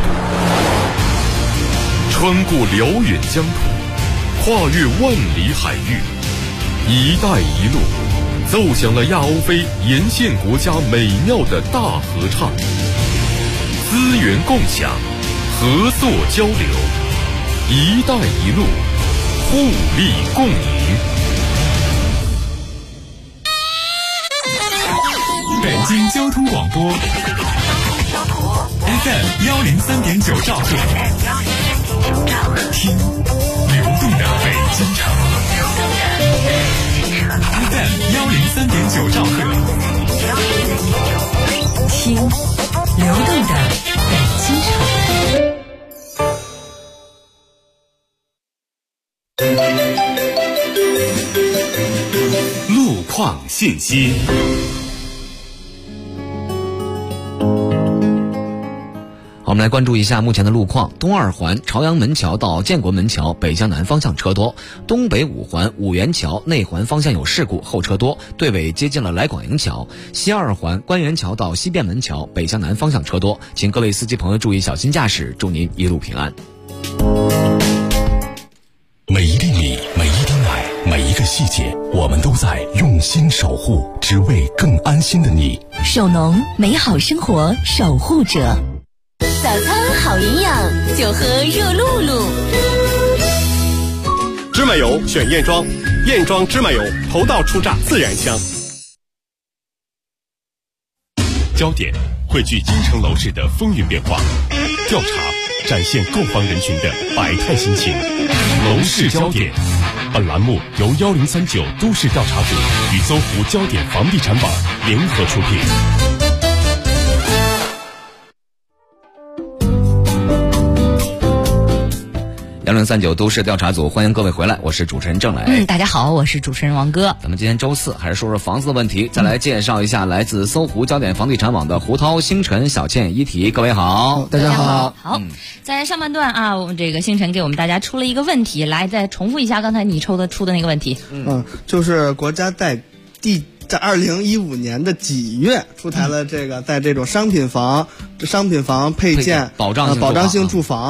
穿过辽远疆土，跨越万里海域，一带一路奏响了亚欧非沿线国家美妙的大合唱。资源共享，合作交流，一带一路，互利共赢。 北京交通广播 FM 103.9兆赫，听流动的北京城。FM 103.9兆赫， 听流动的北京城。 路况信息。 好，我们来关注一下目前的路况。东二环朝阳门桥到建国门桥北向南方向车多，东北五环五元桥内环方向有事故，后车多，队尾接近了来广营桥。西二环关元桥到西便门桥北向南方向车多，请各位司机朋友注意小心驾驶，祝您一路平安。 每一粒米，每一滴奶，每一个细节，我们都在用心守护，只为更安心的你。 守农，美好生活守护者。 早餐好营养，就喝热露露。 芝麻油选燕庄，燕庄芝麻油，头道出榨自然香。焦点汇聚京城楼市的风云变化，调查展现购房人群的百态心情。楼市焦点，本栏目由1039都市调查组与搜狐焦点房地产网联合出品。 1039都市调查组，欢迎各位回来，我是主持人郑磊。 大家好，我是主持人王哥。 咱们今天周4，还是说说房子的问题，再来介绍一下来自搜狐焦点房地产网的胡涛、星辰、小倩、一提。各位好， 大家好。 好，在上半段啊，我们这个星辰给我们大家出了一个问题，来再重复一下刚才你出的那个问题。 就是国家在2015年的几月出台了这个，在这种商品房配件保障性住房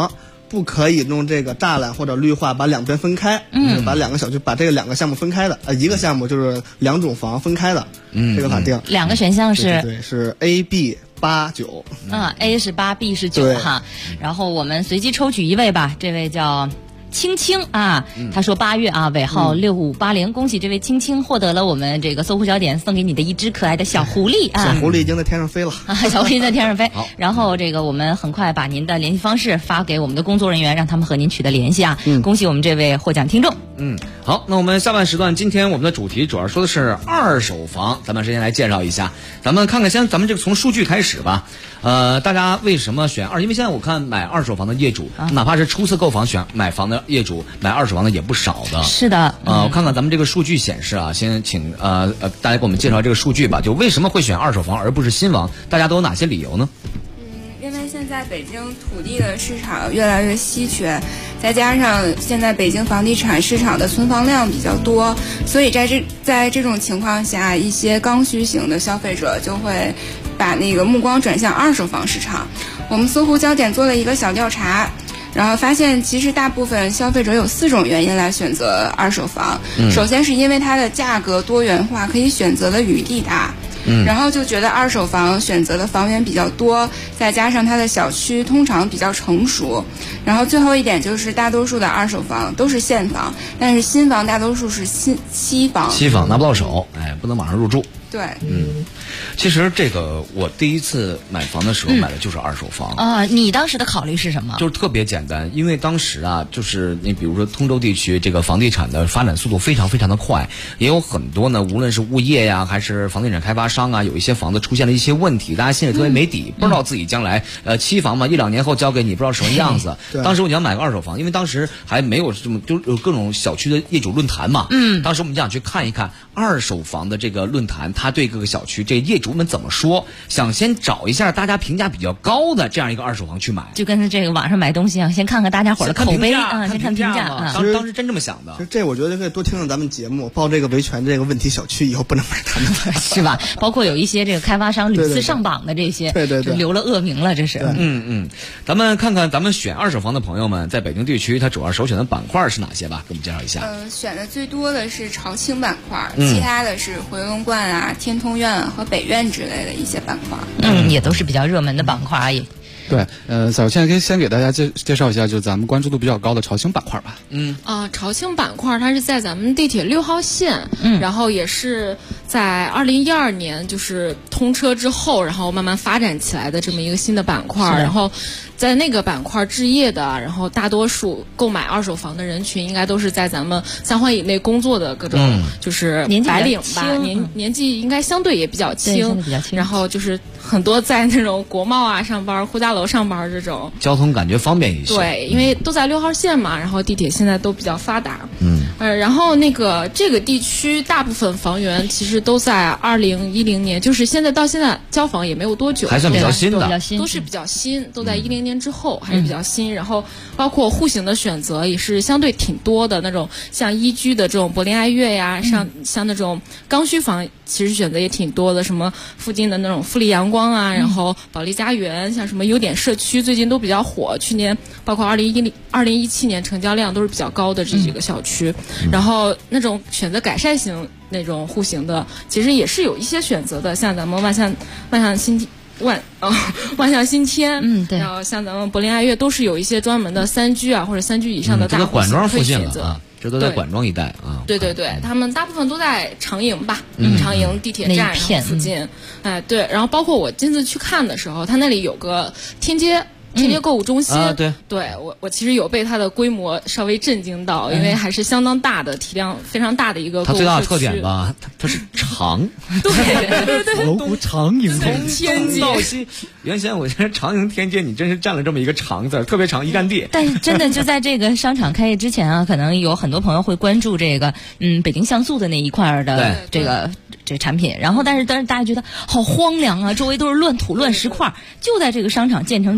不可以弄这个栅栏或者绿化把两边分开，把两个小区把这个两个项目分开的，一个项目就是2种房分开的，这个法定。 2个选项是对，是 A、B、8、9。 A 是8 ，B 是9哈。然后我们随机抽取一位吧，这位叫青青啊，他说8月啊，尾号6580，恭喜这位青青获得了我们这个搜狐焦点送给你的一只可爱的小狐狸啊， 小狐狸已经在天上飞了啊，小狐狸在天上飞。然后这个我们很快把您的联系方式发给我们的工作人员，让他们和您取得联系啊。恭喜我们这位获奖听众。 好，那我们下半时段今天我们的主题主要说的是二手房，咱们首先来介绍一下，咱们看看咱们这个从数据开始吧。大家为什么选因为现在我看买二手房的业主，哪怕是初次购房买房的业主，买二手房的也不少的。 是的。 我看看咱们这个数据显示啊，先请大家给我们介绍这个数据吧，就为什么会选二手房而不是新房，大家都有哪些理由呢？ 因为现在北京土地的市场越来越稀缺，再加上现在北京房地产市场的存房量比较多，所以在这种情况下，一些刚需型的消费者就会把那个目光转向二手房市场。我们搜狐焦点做了一个小调查，然后发现其实大部分消费者有4种原因来选择二手房。首先是因为它的价格多元化，可以选择的余地大。然后就觉得二手房选择的房源比较多，再加上它的小区通常比较成熟。然后最后一点就是大多数的二手房都是现房，但是新房大多数是期房拿不到手，不能马上入住。 对， 其实这个我第一次买房的时候买的就是二手房你当时的考虑是什么？ 就是特别简单，因为当时啊，就是你比如说通州地区这个房地产的发展速度非常非常的快，也有很多呢，无论是物业呀还是房地产开发商啊，有一些房子出现了一些问题，大家心里特别没底，不知道自己将来期房嘛，1-2年后交给你，不知道什么样子。当时我想买个二手房，因为当时还没有这么就有各种小区的业主论坛嘛，当时我们就想去看一看二手房的这个论坛，他对各个小区这业主们怎么说，想先找一下大家评价比较高的这样一个二手房去买， 就跟这个网上买东西一样，先看看大家伙的口碑啊，先看评价啊。 当时真这么想的。 其实这我觉得可以多听听咱们节目，报这个维权这个问题小区以后不能买他们是吧？包括有一些这个开发商屡次上榜的这些， 对， 留了恶名了，这是。 咱们看看咱们选二手房的朋友们在北京地区，他主要首选的板块是哪些吧？给我们介绍一下。 选的最多的是朝清板块，其他的是回龙观啊、天通苑和北苑之类的一些板块。 也都是比较热门的板块而已。 对，小倩可以先给大家介绍一下，就咱们关注度比较高的朝清板块吧。 朝清板块它是在咱们地铁6号线，然后也是在2012年就是通车之后，然后慢慢发展起来的这么一个新的板块。然后在那个板块置业的，然后大多数购买二手房的人群，应该都是在咱们3环以内工作的各种，就是白领吧，年纪应该相对也比较轻，然后就是很多在那种国贸啊上班、呼家楼上班这种， 交通感觉方便一些。 对，因为都在6号线嘛，然后地铁现在都比较发达。然后这个地区大部分房源其实都在2010年，就是现在到现在交房也没有多久， 还算比较新的， 都是比较新，都在10年之后还是比较新。然后包括户型的选择也是相对挺多的，那种像一居的这种柏林爱悦呀，像那种刚需房，其实选择也挺多的，什么附近的那种富丽阳光啊，然后保利家园，像什么优点社区，最近都比较火。去年包括2017年成交量都是比较高的这几个小区。然后那种选择改善型那种户型的，其实也是有一些选择的，像咱们万象新天，对，然后像咱们柏林爱悦都是有一些专门的3居啊或者3居以上的大户型可以选择。 这都在管庄一带啊。 对，他们大部分都在长营吧，长营地铁站附近。对，然后包括我这次去看的时候，它那里有个天街购物中心，对我其实有被它的规模稍微震惊到，因为还是相当大的，体量非常大的一个购物社区。它最大的特点吧，它是长， 对， 楼湖长营从天街到西。原先我觉得长营天街，你真是占了这么一个长字，特别长一干地。 但是真的就在这个商场开业之前啊，可能有很多朋友会关注这个北京像素的那一块的这个产品，然后但是大家觉得好荒凉啊，周围都是乱土乱石块，就在这个商场建成之后，一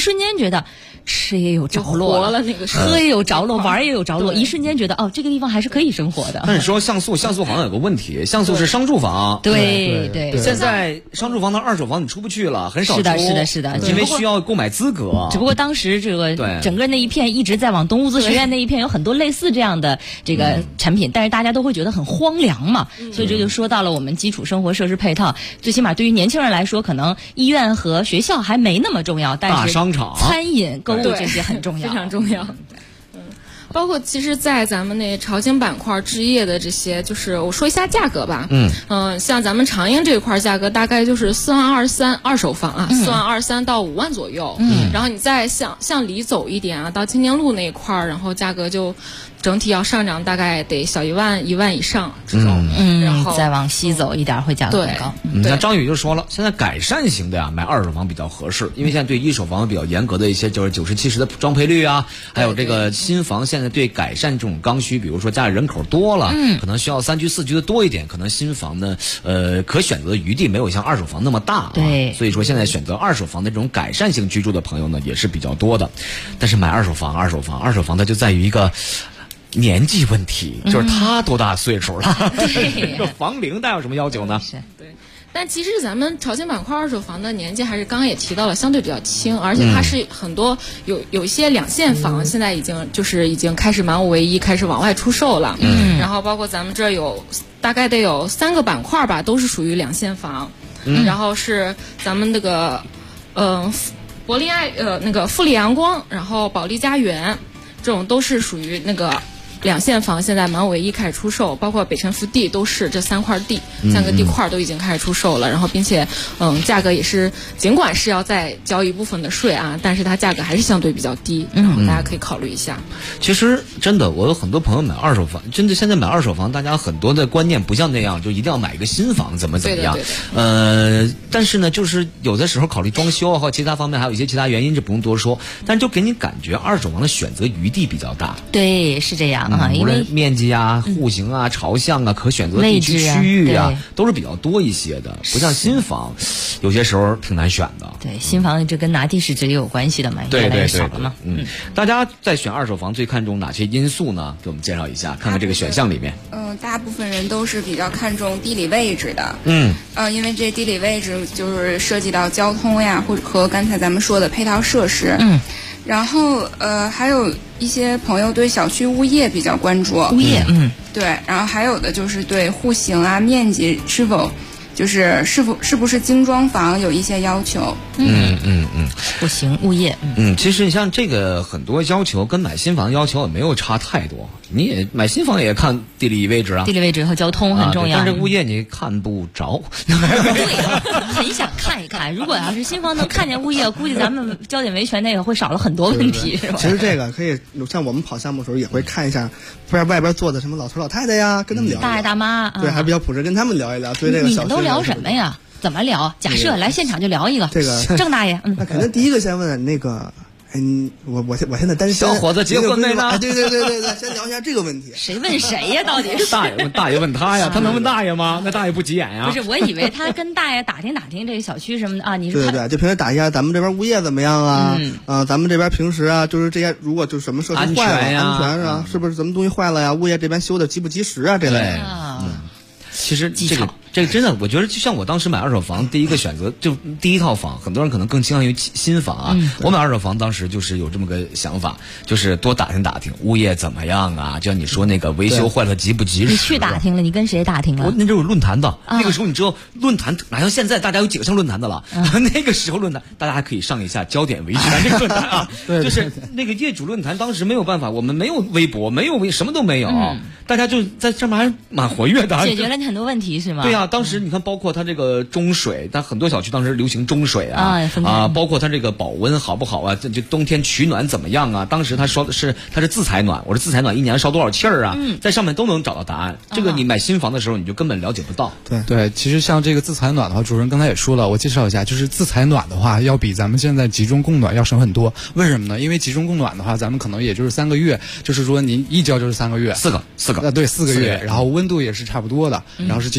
瞬间觉得吃也有着落了，那个喝也有着落，玩也有着落，一瞬间觉得这个地方还是可以生活的。 但是说像素好像有个问题，像素是商住房， 对， 现在商住房的二手房你出不去了，很少出。 是的， 因为需要购买资格。 只不过当时这个整个那一片一直在往东物资学院那一片有很多类似这样的这个产品，但是大家都会觉得很荒凉嘛，所以这就说到了我们基础生活设施配套，最起码对于年轻人来说，可能医院和学校还没那么重要，但是大商场、 餐饮、购物这些很重要， 非常重要。包括其实，在咱们那朝京板块置业的这些，就是我说一下价格吧。像咱们长英这一块价格大概就是4.23万二手房啊，4.23万到5万左右。然后你再向里走一点啊，到青年路那一块儿，然后价格就整体要上涨，大概得小1万以上这种。然后再往西走一点会价格更高。 你看张宇就说了，现在改善型的呀买二手房比较合适，因为现在对一手房比较严格的一些就是90-70的装配率啊，还有这个新房现在对改善这种刚需，比如说家里人口多了，可能需要3居4居的多一点，可能新房呢可选择的余地没有像二手房那么大。 对， 所以说现在选择二手房的这种改善性居住的朋友呢也是比较多的。但是买二手房它就在于一个年纪问题，就是他多大岁数了？ 对， 这个房龄大有什么要求呢？ 对。但其实咱们朝京板块二手房的年纪还是刚刚也提到了，相对比较轻，而且它是很多有一些2线房现在已经开始满5为1，开始往外出售了。然后包括咱们这有大概得有3个板块吧，都是属于2线房。然后是咱们那个柏林那个富丽阳光，然后保利家园，这种都是属于那个2线房，现在满5为1开始出售，包括北辰福地都是这3块地，3个地块都已经开始出售了。然后并且价格也是，尽管是要再交一部分的税啊，但是它价格还是相对比较低，然后大家可以考虑一下。 其实真的，我有很多朋友买二手房，真的现在买二手房，大家很多的观念不像那样，就一定要买一个新房怎么样。但是呢，就是有的时候考虑装修和其他方面，还有一些其他原因，这不用多说。但是就给你感觉二手房的选择余地比较大。 对，是这样。 无论面积啊、户型啊、朝向啊、可选择地区区域啊，都是比较多一些的，不像新房，有些时候挺难选的。 对，新房这跟拿地是直接有关系的嘛，越来越少了嘛。 大家在选二手房最看重哪些因素呢？给我们介绍一下，看看这个选项里面。 大部分人都是比较看重地理位置的。因为这地理位置就是涉及到交通呀，或者和刚才咱们说的配套设施。然后还有一些朋友对小区物业比较关注。 物业， 对，然后还有的就是对户型啊、面积是不是精装房有一些要求。 户型、物业。 其实你像这个很多要求跟买新房要求也没有差太多。你也买新房也看地理位置啊， 地理位置和交通很重要。 但是物业你看不着。 对，很想看一看。如果要是新房能看见物业，估计咱们焦点维权那个会少了很多问题，是吧？ 其实这个可以，像我们跑项目的时候也会看一下，不知道外边坐的什么老头老太太呀，跟他们聊。 大爷大妈。 对，还比较朴实，跟他们聊一聊。对这个小区。 你们都聊什么呀？怎么聊？假设来现场就聊一个。 这个郑大爷， 那肯定第一个先问那个。我现在单身， 小伙子结婚没呢？ 对，先聊一下这个问题。 谁问谁呀？到底是大爷问他呀？他能问大爷吗？那大爷不急眼呀？ 不是，我以为他跟大爷打听这个小区什么的啊。你是对，就平时打一下咱们这边物业怎么样啊？咱们这边平时啊，就是这些，如果就是什么设施坏了，安全啊，是不是什么东西坏了呀？物业这边修的及不及时啊？这类。 其实这个真的，我觉得就像我当时买二手房，第一个选择就第一套房，很多人可能更倾向于新房啊。我买二手房当时就是有这么个想法，就是多打听物业怎么样啊，就像你说那个维修坏了及不及时。 你去打听了？你跟谁打听了？ 我那时候有论坛的，那个时候你知道论坛哪像现在大家有几个上论坛的了？那个时候论坛大家还可以上一下焦点维权这个论坛啊，就是那个业主论坛，当时没有办法，我们没有微博，没有什么都没有，大家就在上面还蛮活跃的， 解决了很多问题是吗？ 对啊，当时你看，包括它这个中水，它很多小区当时流行中水包括它这个保温好不好啊？这冬天取暖怎么样啊？当时他说的是它是自采暖，我说自采暖一年烧多少气儿啊？在上面都能找到答案。这个你买新房的时候你就根本了解不到。 对，其实像这个自采暖的话，主任刚才也说了，我介绍一下，就是自采暖的话，要比咱们现在集中供暖要省很多。为什么呢？因为集中供暖的话，咱们可能也就是3个月，就是说您一交就是3个月， 四个， 对，4个月，然后温度也是差不多的，然后是集体供暖的。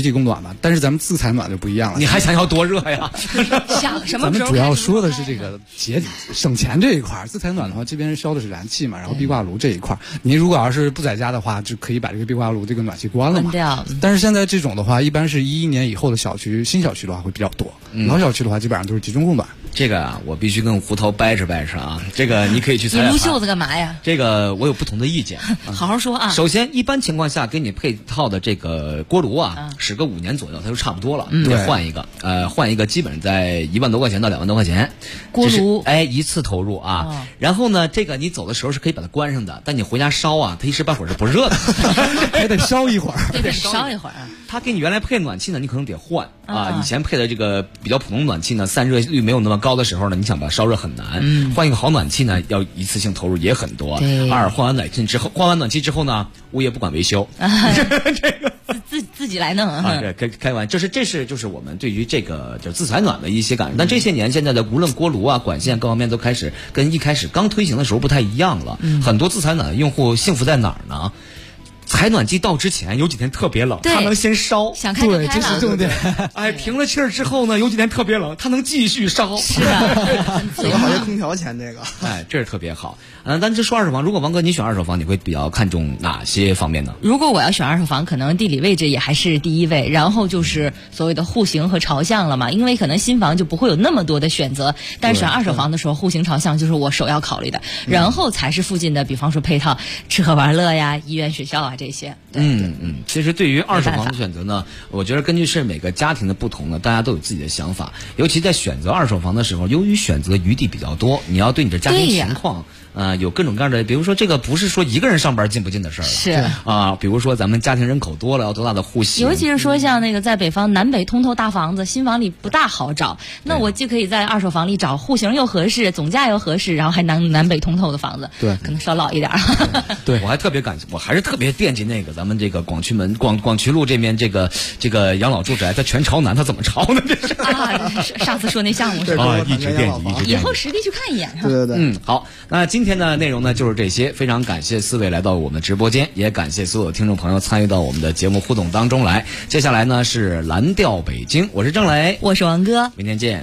嘛。但是咱们自采暖就不一样了。 你还想要多热呀？ 想什么？ 咱们主要说的是这个省钱这一块。自采暖的话，这边烧的是燃气嘛，然后壁挂炉这一块，您如果要是不在家的话，就可以把这个壁挂炉这个暖气关了嘛。但是现在这种的话，一般是11年以后的小区，新小区的话会比较多，老小区的话基本上都是集中供暖。 这个啊，我必须跟胡头掰扯掰扯啊！这个你可以去参加。 你撸袖子干嘛呀？ 这个我有不同的意见。 好好说啊。 首先，一般情况下给你配套的这个锅炉啊，使个5年左右，它就差不多了，得换一个。换一个基本在1万多块钱到2万多块钱。 锅炉一次投入啊。然后呢，这个你走的时候是可以把它关上的，但你回家烧啊，它一时半会儿是不热的， 还得烧一会儿。 得烧一会儿。 他给你原来配暖气呢，你可能得换啊。以前配的这个比较普通暖气呢，散热率没有那么高的时候呢，你想把它烧热很难。换一个好暖气呢，要一次性投入也很多。换完暖气之后呢，物业不管维修， 这个自己来弄啊。开玩笑，这是就是我们对于这个就自采暖的一些感受。但这些年现在的无论锅炉啊、管线各方面都开始跟一开始刚推行的时候不太一样了。很多自采暖的用户幸福在哪儿呢？采暖季到之前有几天特别冷，它能先烧， 想开就开了， 这是重点。 停了气儿之后呢，有几天特别冷，它能继续烧。 是啊， 省了好些空调钱这个。 这是特别好。但是说二手房，如果王哥你选二手房，你会比较看重哪些方面呢？ 如果我要选二手房，可能地理位置也还是第一位，然后就是所谓的户型和朝向了嘛。因为可能新房就不会有那么多的选择，但是选二手房的时候，户型朝向就是我首要考虑的，然后才是附近的，比方说配套吃喝玩乐呀、医院、学校啊这些。 其实对于二手房的选择呢，我觉得根据是每个家庭的不同呢，大家都有自己的想法。尤其在选择二手房的时候，由于选择余地比较多，你要对你的家庭情况。有各种各样的，比如说这个不是说一个人上班进不进的事儿了， 是比如说咱们家庭人口多了，要多大的户型？ 尤其是说像那个在北方南北通透大房子，新房里不大好找。那我既可以在二手房里找户型又合适，总价又合适，然后还南北通透的房子， 对， 可能稍老一点。 对，我还是特别惦记那个咱们这个广渠门广渠路这面这个养老住宅，它全朝南，它怎么朝呢？这是上次说那项目是吧？一直惦记， 以后实地去看一眼。 对。 好，那今天的内容呢就是这些，非常感谢4位来到我们直播间，也感谢所有听众朋友参与到我们的节目互动当中来。接下来呢是蓝调北京，我是郑雷， 我是王哥， 明天见。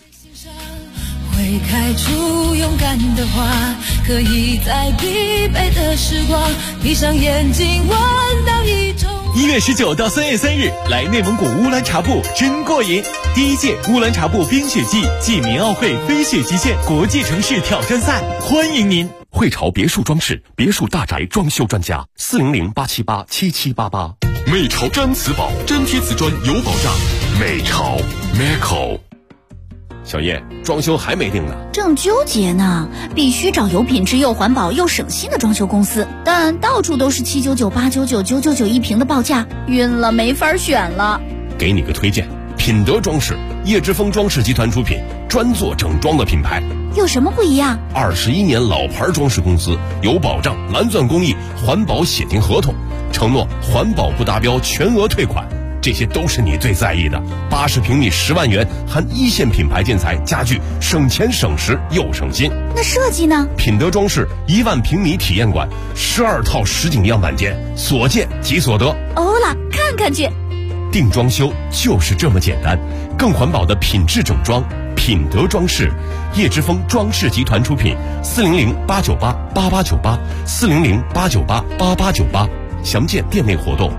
会开出勇敢的花，可以在疲惫的时光闭上眼睛闻到一种。 1月19到3月3日，来内蒙古乌兰察布真过瘾！第1届乌兰察布冰雪季暨民奥会飞雪极限国际城市挑战赛，欢迎您！ 汇潮别墅装饰，别墅大宅装修专家，400-878-7788。美潮毡瓷宝，真贴瓷砖有保障。美潮 Meco。小叶，装修还没定呢， 正纠结呢。必须找有品质又环保又省心的装修公司，但到处都是799、899、999一平的报价，晕了，没法选了。 给你个推荐，品德装饰，叶之峰装饰集团出品，专做整装的品牌。 有什么不一样 ？21年老牌装饰公司，有保障，蓝钻工艺，环保写定合同，承诺环保不达标全额退款。这些都是你最在意的。80平米10万元，含1线品牌建材家具，省钱省时又省心。 那设计呢？ 品德装饰1万平米体验馆，12套实景样板间，所见即所得。 欧了，看看去。 定装修就是这么简单，更环保的品质整装，品德装饰，叶之峰装饰集团出品，400-898-8898，400-898-8898，详见店内活动。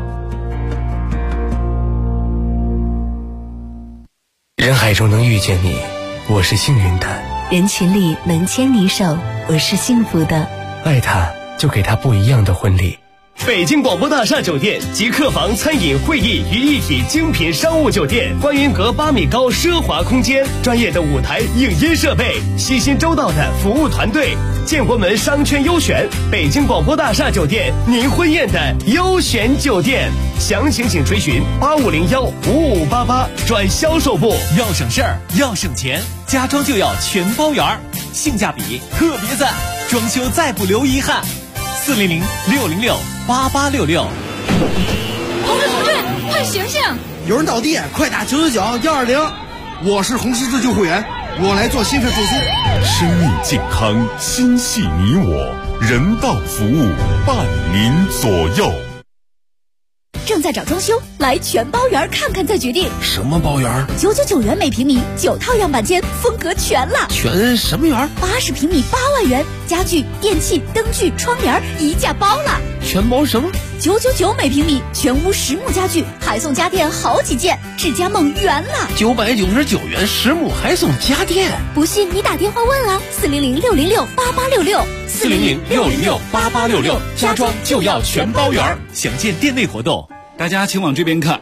人海中能遇见你，我是幸运的； 人群里能牵你手，我是幸福的。 爱他，就给他不一样的婚礼。 北京广播大厦酒店集客房、餐饮、会议于一体精品商务酒店，观云阁8米高奢华空间，专业的舞台影音设备，细心周到的服务团队，建国门商圈优选，北京广播大厦酒店，您婚宴的优选酒店。详情请垂询8501-5588转销售部。要省事儿，要省钱，家装就要全包圆，性价比特别赞，装修再不留遗憾。400-606-8866。 同志，快醒醒！ 有人倒地，快打999-120。我是红十字救护员，我来做心肺复苏。 生命健康，心系你我，人道服务伴您左右。 正在找装修，来全包园看看再决定。 什么包园 ？999元每平米，9套样板间，风格全了。 全什么园 ？80平米8万元，家具、电器、灯具、窗帘一价包了。 全包什么 ？999每平米，全屋实木家具，还送家电好几件，智家梦圆了。 999元实木还送家电， 不信你打电话问啊，400-606-8866，400-606-8866， 家装就要全包圆。详见店内活动。大家请往这边看，